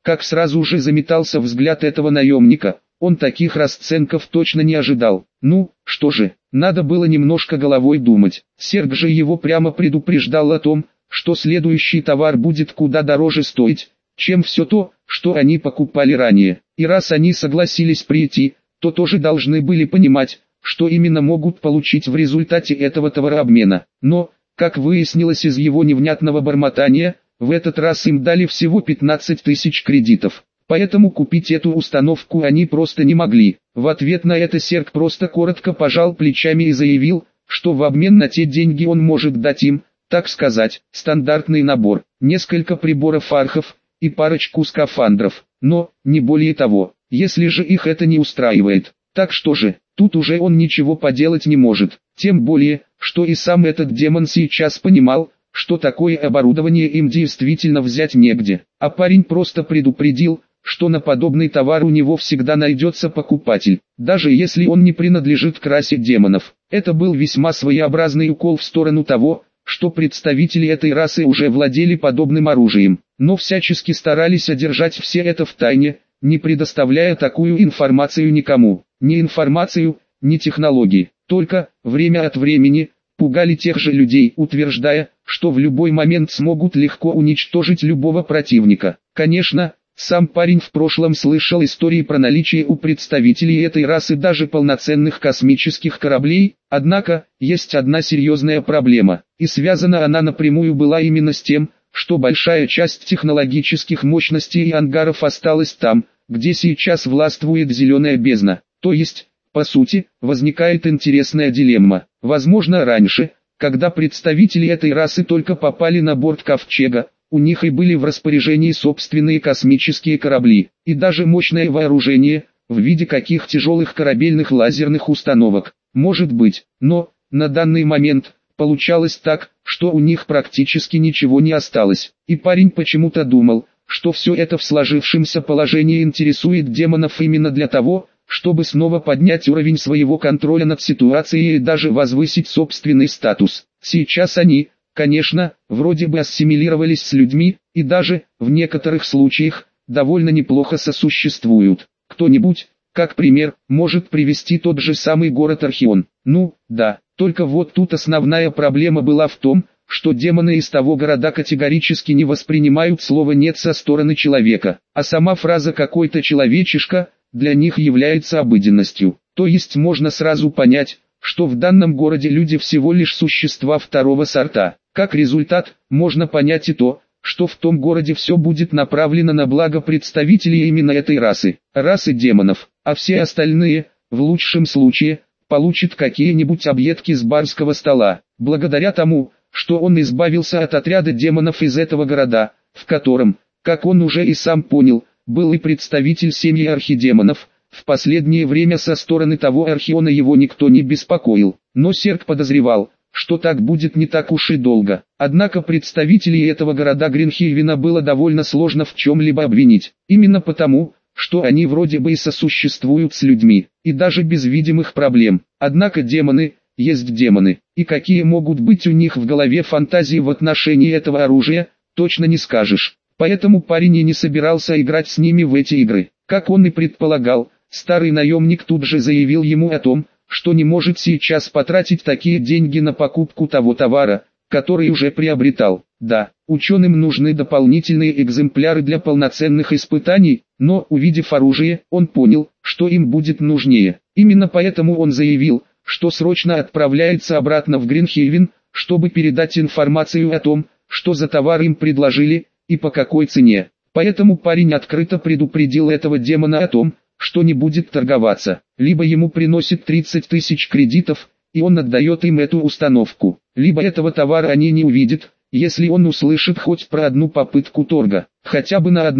как сразу же заметался взгляд этого наемника. Он таких расценков точно не ожидал. Ну, что же, надо было немножко головой думать. Серг же его прямо предупреждал о том, что следующий товар будет куда дороже стоить, чем все то, что они покупали ранее. И раз они согласились прийти, то тоже должны были понимать, что именно могут получить в результате этого товарообмена. Но, как выяснилось из его невнятного бормотания, в этот раз им дали всего 15 тысяч кредитов. Поэтому купить эту установку они просто не могли. В ответ на это Серг просто коротко пожал плечами и заявил, что в обмен на те деньги он может дать им, так сказать, стандартный набор, несколько приборов архов и парочку скафандров, но, не более того, если же их это не устраивает. Так что же, тут уже он ничего поделать не может, тем более, что и сам этот демон сейчас понимал, что такое оборудование им действительно взять негде, а парень просто предупредил, что на подобный товар у него всегда найдется покупатель, даже если он не принадлежит к расе демонов. Это был весьма своеобразный укол в сторону того, что представители этой расы уже владели подобным оружием, но всячески старались одержать все это в тайне, не предоставляя такую информацию никому, ни информацию, ни технологии, только, время от времени, пугали тех же людей, утверждая, что в любой момент смогут легко уничтожить любого противника. Конечно, сам парень в прошлом слышал истории про наличие у представителей этой расы даже полноценных космических кораблей, однако, есть одна серьезная проблема, и связана она напрямую была именно с тем, что большая часть технологических мощностей и ангаров осталась там, где сейчас властвует зеленая бездна. То есть, по сути, возникает интересная дилемма. Возможно, раньше, когда представители этой расы только попали на борт Ковчега, у них и были в распоряжении собственные космические корабли, и даже мощное вооружение, в виде каких тяжелых корабельных лазерных установок, может быть, но, на данный момент, получалось так, что у них практически ничего не осталось, и парень почему-то думал, что все это в сложившемся положении интересует демонов именно для того, чтобы снова поднять уровень своего контроля над ситуацией и даже возвысить собственный статус. Сейчас они, конечно, вроде бы ассимилировались с людьми, и даже, в некоторых случаях, довольно неплохо сосуществуют. Кто-нибудь, как пример, может привести тот же самый город Архион. Ну, да, только вот тут основная проблема была в том, что демоны из того города категорически не воспринимают слово «нет» со стороны человека, а сама фраза «какой-то человечишка» для них является обыденностью. То есть можно сразу понять, что в данном городе люди всего лишь существа второго сорта. Как результат, можно понять и то, что в том городе все будет направлено на благо представителей именно этой расы демонов, а все остальные, в лучшем случае, получат какие-нибудь объедки с барского стола, благодаря тому, что он избавился от отряда демонов из этого города, в котором, как он уже и сам понял, был и представитель семьи архидемонов. В последнее время со стороны того Архиона его никто не беспокоил, но Серг подозревал, что так будет не так уж и долго. Однако представителей этого города Гринхейвена было довольно сложно в чем-либо обвинить, именно потому, что они вроде бы и сосуществуют с людьми, и даже без видимых проблем. Однако демоны есть демоны, и какие могут быть у них в голове фантазии в отношении этого оружия, точно не скажешь. Поэтому парень и не собирался играть с ними в эти игры. Как он и предполагал, старый наемник тут же заявил ему о том, что не может сейчас потратить такие деньги на покупку того товара, который уже приобретал. Да, ученым нужны дополнительные экземпляры для полноценных испытаний, но, увидев оружие, он понял, что им будет нужнее. Именно поэтому он заявил, что срочно отправляется обратно в Гринхейвен, чтобы передать информацию о том, что за товар им предложили, и по какой цене. Поэтому парень открыто предупредил этого демона о том, что не будет торговаться. Либо ему приносит 30 тысяч кредитов, и он отдает им эту установку. Либо этого товара они не увидят, если он услышит хоть про одну попытку торга, хотя бы на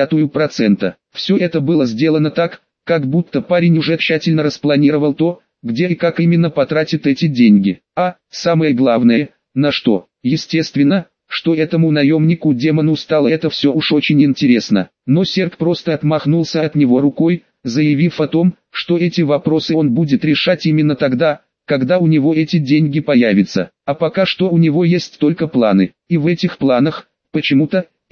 0,1%. Все это было сделано так, как будто парень уже тщательно распланировал то, где и как именно потратит эти деньги. А, самое главное, на что, естественно, что этому наемнику-демону стало это все уж очень интересно. Но Серг просто отмахнулся от него рукой, заявив о том, что эти вопросы он будет решать именно тогда, когда у него эти деньги появятся. А пока что у него есть только планы, и в этих планах, почему-то,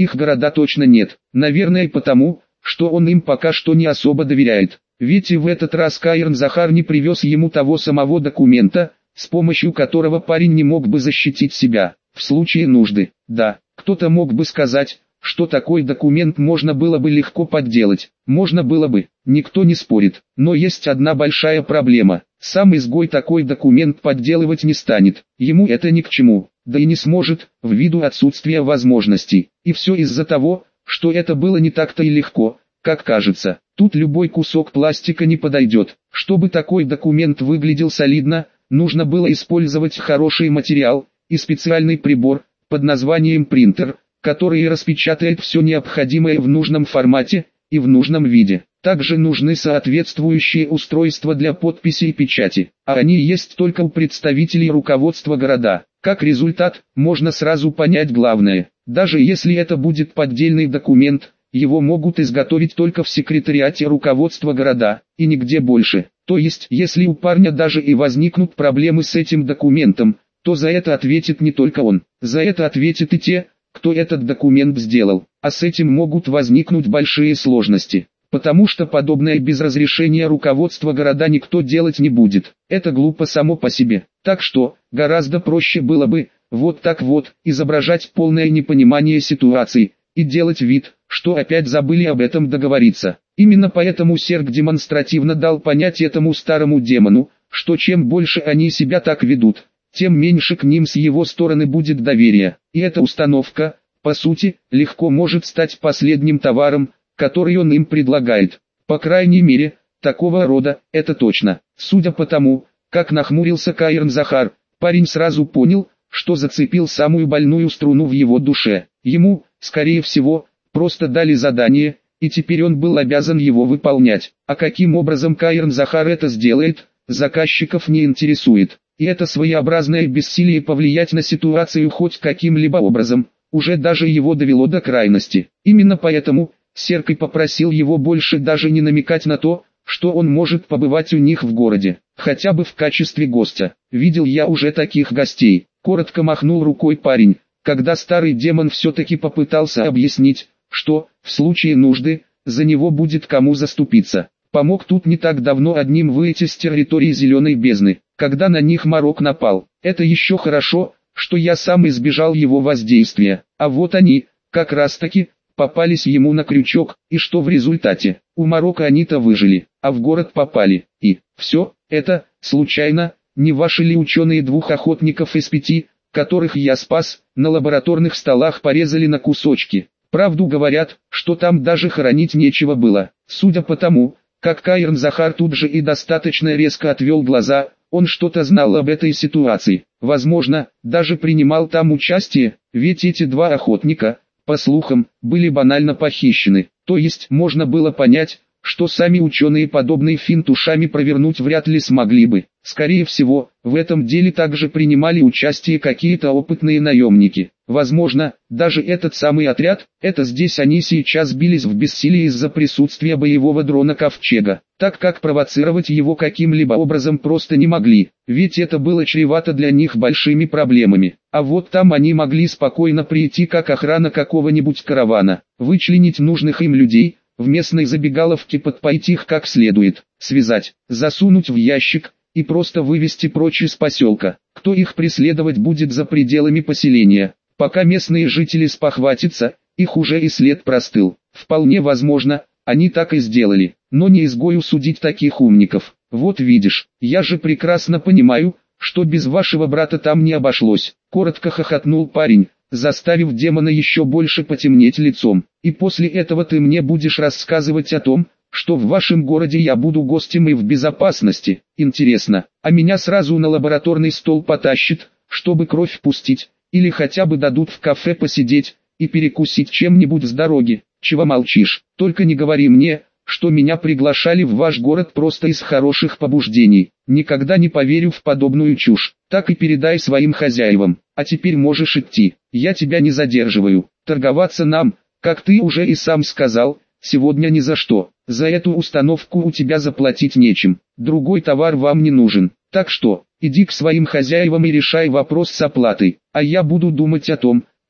их города точно нет. Наверное потому, что он им пока что не особо доверяет. Ведь и в этот раз Каирн Захар не привез ему того самого документа, с помощью которого парень не мог бы защитить себя, в случае нужды. Да, кто-то мог бы сказать, что такой документ можно было бы легко подделать. Можно было бы, никто не спорит. Но есть одна большая проблема. Сам изгой такой документ подделывать не станет. Ему это ни к чему, да и не сможет, ввиду отсутствия возможностей. И все из-за того, что это было не так-то и легко, как кажется. Тут любой кусок пластика не подойдет. Чтобы такой документ выглядел солидно, нужно было использовать хороший материал и специальный прибор под названием принтер, который распечатает все необходимое в нужном формате и в нужном виде. Также нужны соответствующие устройства для подписи и печати, а они есть только у представителей руководства города. Как результат, можно сразу понять главное. Даже если это будет поддельный документ, его могут изготовить только в секретариате руководства города, и нигде больше. То есть, если у парня даже и возникнут проблемы с этим документом, то за это ответит не только он, за это ответят и те, кто этот документ сделал, а с этим могут возникнуть большие сложности, потому что подобное без разрешения руководства города никто делать не будет. Это глупо само по себе. Так что, гораздо проще было бы, вот так вот, изображать полное непонимание ситуации, и делать вид, что опять забыли об этом договориться. Именно поэтому Серг демонстративно дал понять этому старому демону, что чем больше они себя так ведут, тем меньше к ним с его стороны будет доверия. И эта установка, по сути, легко может стать последним товаром, который он им предлагает. По крайней мере, такого рода, это точно. Судя по тому, как нахмурился Каирн Захар, парень сразу понял, что зацепил самую больную струну в его душе. Ему, скорее всего, просто дали задание, и теперь он был обязан его выполнять. А каким образом Каирн Захар это сделает, заказчиков не интересует. И это своеобразное бессилие повлиять на ситуацию хоть каким-либо образом, уже даже его довело до крайности. Именно поэтому Серг и попросил его больше даже не намекать на то, что он может побывать у них в городе, хотя бы в качестве гостя. Видел я уже таких гостей. Коротко махнул рукой парень, когда старый демон все-таки попытался объяснить, что, в случае нужды, за него будет кому заступиться. Помог тут не так давно одним выйти с территории Зеленой бездны, когда на них Марок напал. Это еще хорошо, что я сам избежал его воздействия, а вот они, как раз таки, попались ему на крючок, и что в результате? У Марока они-то выжили, а в город попали, и все это, случайно, не ваши ли ученые двух охотников из 5, которых я спас, на лабораторных столах порезали на кусочки? Правду говорят, что там даже хоронить нечего было. Судя по тому, как Каирн Захар тут же и достаточно резко отвел глаза, он что-то знал об этой ситуации. Возможно, даже принимал там участие, ведь эти два охотника, по слухам, были банально похищены. То есть можно было понять, что сами ученые подобный финт ушами провернуть вряд ли смогли бы. Скорее всего, в этом деле также принимали участие какие-то опытные наемники. Возможно, даже этот самый отряд, это здесь они сейчас бились в бессилии из-за присутствия боевого дрона Ковчега, так как провоцировать его каким-либо образом просто не могли, ведь это было чревато для них большими проблемами. А вот там они могли спокойно прийти как охрана какого-нибудь каравана, вычленить нужных им людей, в местной забегаловке подпоить их как следует, связать, засунуть в ящик и просто вывести прочь из поселка. Кто их преследовать будет за пределами поселения? Пока местные жители спохватятся, их уже и след простыл. Вполне возможно, они так и сделали, но не изгою судить таких умников. Вот видишь, я же прекрасно понимаю, что без вашего брата там не обошлось. Коротко хохотнул парень, заставив демона еще больше потемнеть лицом. И после этого ты мне будешь рассказывать о том, что в вашем городе я буду гостем и в безопасности. Интересно, а меня сразу на лабораторный стол потащит, чтобы кровь пустить, или хотя бы дадут в кафе посидеть и перекусить чем-нибудь с дороги? Чего молчишь? Только не говори мне, что меня приглашали в ваш город просто из хороших побуждений. Никогда не поверю в подобную чушь. Так и передай своим хозяевам. А теперь можешь идти, я тебя не задерживаю. Торговаться нам, как ты уже и сам сказал, сегодня ни за что. За эту установку у тебя заплатить нечем. Другой товар вам не нужен. Так что, иди к своим хозяевам и решай вопрос с оплатой. А я буду думать о том,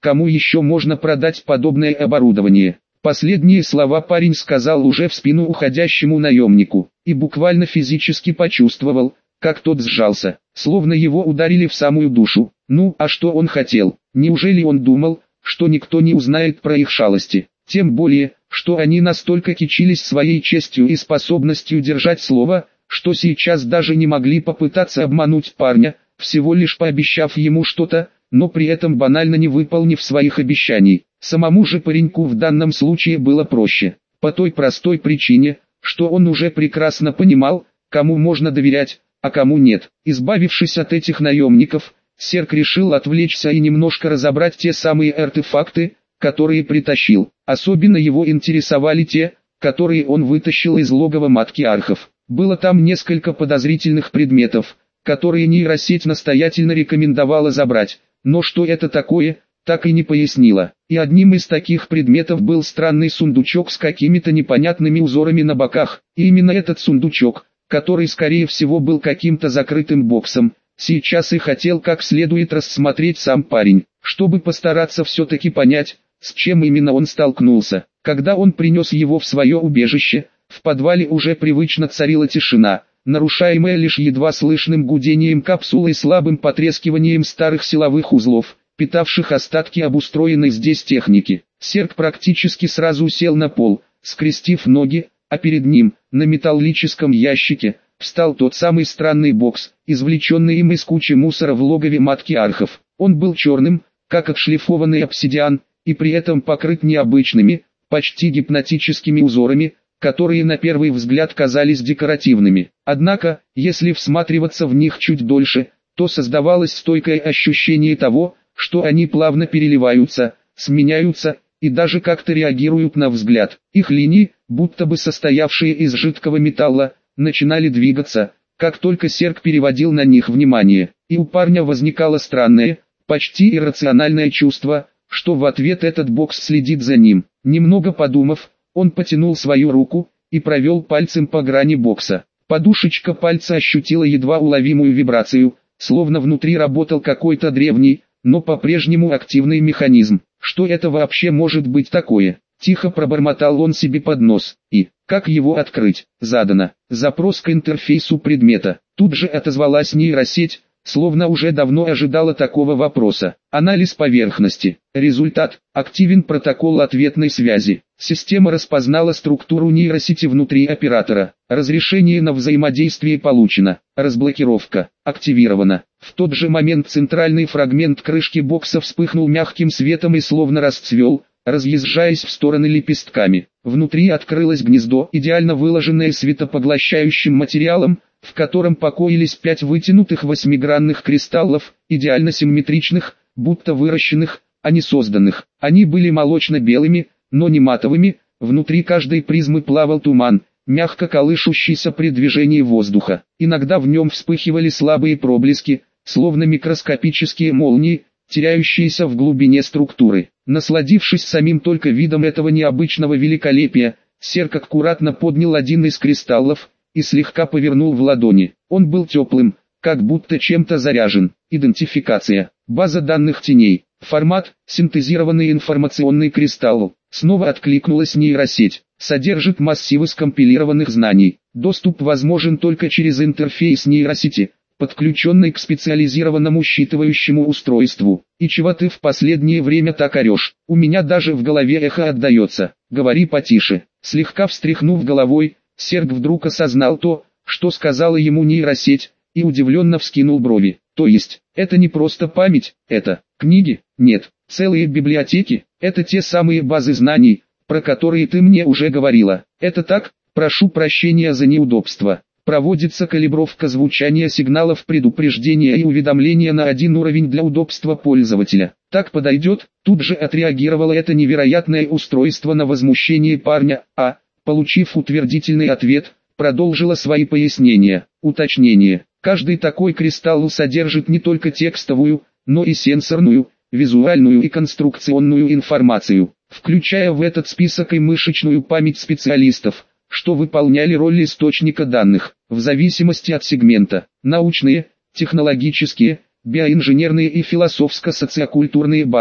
кому еще можно продать подобное оборудование. Последние слова парень сказал уже в спину уходящему наемнику, и буквально физически почувствовал, как тот сжался, словно его ударили в самую душу. Ну, а что он хотел? Неужели он думал, что никто не узнает про их шалости? Тем более, что они настолько кичились своей честью и способностью держать слово, что сейчас даже не могли попытаться обмануть парня, всего лишь пообещав ему что-то, но при этом банально не выполнив своих обещаний. Самому же пареньку в данном случае было проще, по той простой причине, что он уже прекрасно понимал, кому можно доверять, а кому нет. Избавившись от этих наемников, Серк решил отвлечься и немножко разобрать те самые артефакты, которые притащил. Особенно его интересовали те, которые он вытащил из логова матки архов. Было там несколько подозрительных предметов, которые нейросеть настоятельно рекомендовала забрать, но что это такое, так и не пояснила. И одним из таких предметов был странный сундучок с какими-то непонятными узорами на боках. И именно этот сундучок, который скорее всего был каким-то закрытым боксом, сейчас и хотел как следует рассмотреть сам парень, чтобы постараться все-таки понять, с чем именно он столкнулся. Когда он принес его в свое убежище, в подвале уже привычно царила тишина, нарушаемая лишь едва слышным гудением капсулы и слабым потрескиванием старых силовых узлов, питавших остатки обустроенной здесь техники. Серк практически сразу сел на пол, скрестив ноги, а перед ним, на металлическом ящике, встал тот самый странный бокс, извлеченный им из кучи мусора в логове матки архов. Он был черным, как отшлифованный обсидиан, и при этом покрыт необычными, почти гипнотическими узорами, которые на первый взгляд казались декоративными. Однако, если всматриваться в них чуть дольше, то создавалось стойкое ощущение того, что они плавно переливаются, сменяются, и даже как-то реагируют на взгляд. Их линии, будто бы состоявшие из жидкого металла, начинали двигаться, как только Серк переводил на них внимание. И у парня возникало странное, почти иррациональное чувство, что в ответ этот бокс следит за ним. Немного подумав, он потянул свою руку и провел пальцем по грани бокса. Подушечка пальца ощутила едва уловимую вибрацию, словно внутри работал какой-то древний, но по-прежнему активный механизм. Что это вообще может быть такое? Тихо пробормотал он себе под нос. И, как его открыть? Задано. Запрос к интерфейсу предмета. Тут же отозвалась нейросеть, словно уже давно ожидала такого вопроса. Анализ поверхности. Результат. Активен протокол ответной связи. Система распознала структуру нейросети внутри оператора. Разрешение на взаимодействие получено. Разблокировка активирована. В тот же момент центральный фрагмент крышки бокса вспыхнул мягким светом и словно расцвел, разъезжаясь в стороны лепестками. Внутри открылось гнездо, идеально выложенное светопоглощающим материалом, в котором покоились 5 вытянутых восьмигранных кристаллов, идеально симметричных, будто выращенных, а не созданных. Они были молочно-белыми, но не матовыми, внутри каждой призмы плавал туман, мягко колышущийся при движении воздуха. Иногда в нем вспыхивали слабые проблески, словно микроскопические молнии, теряющиеся в глубине структуры. Насладившись самим только видом этого необычного великолепия, Серк аккуратно поднял один из кристаллов и слегка повернул в ладони. Он был теплым, как будто чем-то заряжен. Идентификация. База данных теней. Формат. Синтезированный информационный кристалл. Снова откликнулась нейросеть. Содержит массивы скомпилированных знаний. Доступ возможен только через интерфейс нейросети, подключенный к специализированному считывающему устройству. И чего ты в последнее время так орешь? У меня даже в голове эхо отдается. Говори потише. Слегка встряхнув головой, Серк вдруг осознал то, что сказала ему нейросеть, и удивленно вскинул брови. То есть, это не просто память, это книги? Нет, целые библиотеки, это те самые базы знаний, про которые ты мне уже говорила. Это так? Прошу прощения за неудобство. Проводится калибровка звучания сигналов предупреждения и уведомления на один уровень для удобства пользователя. Так подойдет? Тут же отреагировало это невероятное устройство на возмущение парня, а, получив утвердительный ответ, продолжила свои пояснения. Уточнение. Каждый такой кристалл содержит не только текстовую, но и сенсорную, визуальную и конструкционную информацию, включая в этот список и мышечную память специалистов, что выполняли роль источника данных, в зависимости от сегмента. Научные, технологические, биоинженерные и философско-социокультурные базы.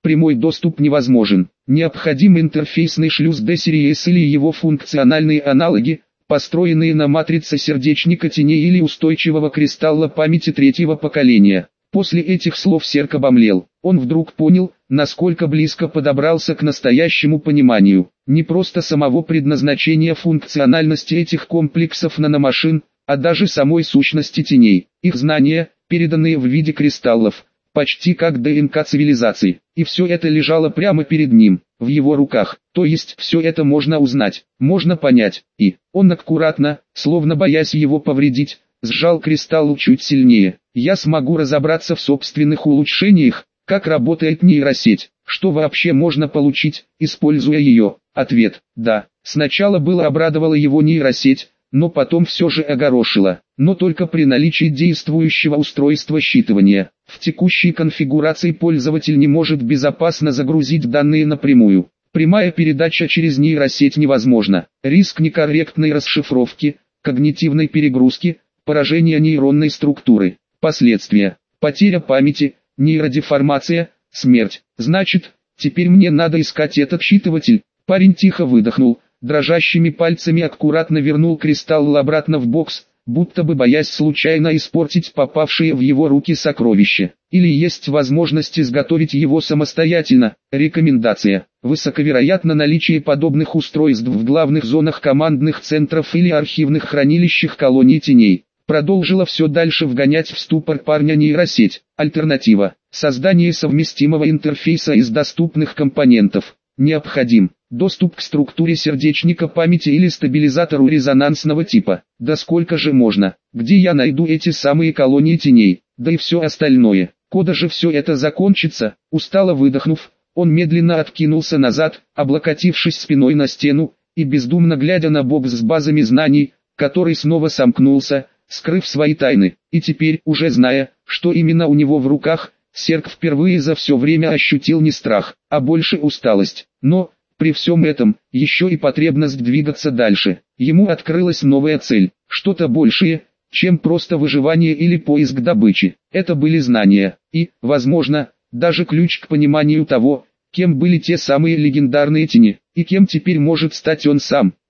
Прямой доступ невозможен. Необходим интерфейсный шлюз D-Series или его функциональные аналоги, построенные на матрице сердечника теней или устойчивого кристалла памяти третьего поколения. После этих слов Серк обомлел. Он вдруг понял, насколько близко подобрался к настоящему пониманию, не просто самого предназначения функциональности этих комплексов наномашин, а даже самой сущности теней. Их знания, переданные в виде кристаллов, почти как ДНК цивилизации. И все это лежало прямо перед ним, в его руках. То есть все это можно узнать, можно понять. И он аккуратно, словно боясь его повредить, сжал кристалл чуть сильнее. Я смогу разобраться в собственных улучшениях, как работает нейросеть, что вообще можно получить, используя ее. Ответ – да. Сначала было обрадовала его нейросеть, но потом все же огорошила. Но только при наличии действующего устройства считывания. В текущей конфигурации пользователь не может безопасно загрузить данные напрямую. Прямая передача через нейросеть невозможна. Риск некорректной расшифровки, когнитивной перегрузки, поражения нейронной структуры. Последствия: потеря памяти, нейродеформация, смерть. Значит, теперь мне надо искать этот считыватель. Парень тихо выдохнул, дрожащими пальцами аккуратно вернул кристалл обратно в бокс, будто бы боясь случайно испортить попавшие в его руки сокровища. Или есть возможность изготовить его самостоятельно. Рекомендация: высоковероятно наличие подобных устройств в главных зонах командных центров или архивных хранилищах колонии теней. Продолжила все дальше вгонять в ступор парня нейросеть. Альтернатива: создание совместимого интерфейса из доступных компонентов. Необходим доступ к структуре сердечника памяти или стабилизатору резонансного типа. Да сколько же можно? Где я найду эти самые колонии теней? Да и все остальное. Когда же все это закончится? Устало выдохнув, он медленно откинулся назад, облокотившись спиной на стену, и бездумно глядя на бокс с базами знаний, который снова сомкнулся, скрыв свои тайны. И теперь, уже зная, что именно у него в руках, Серк впервые за все время ощутил не страх, а больше усталость. Но, при всем этом, еще и потребность двигаться дальше. Ему открылась новая цель, что-то большее, чем просто выживание или поиск добычи. Это были знания, и, возможно, даже ключ к пониманию того, кем были те самые легендарные тени, и кем теперь может стать он сам.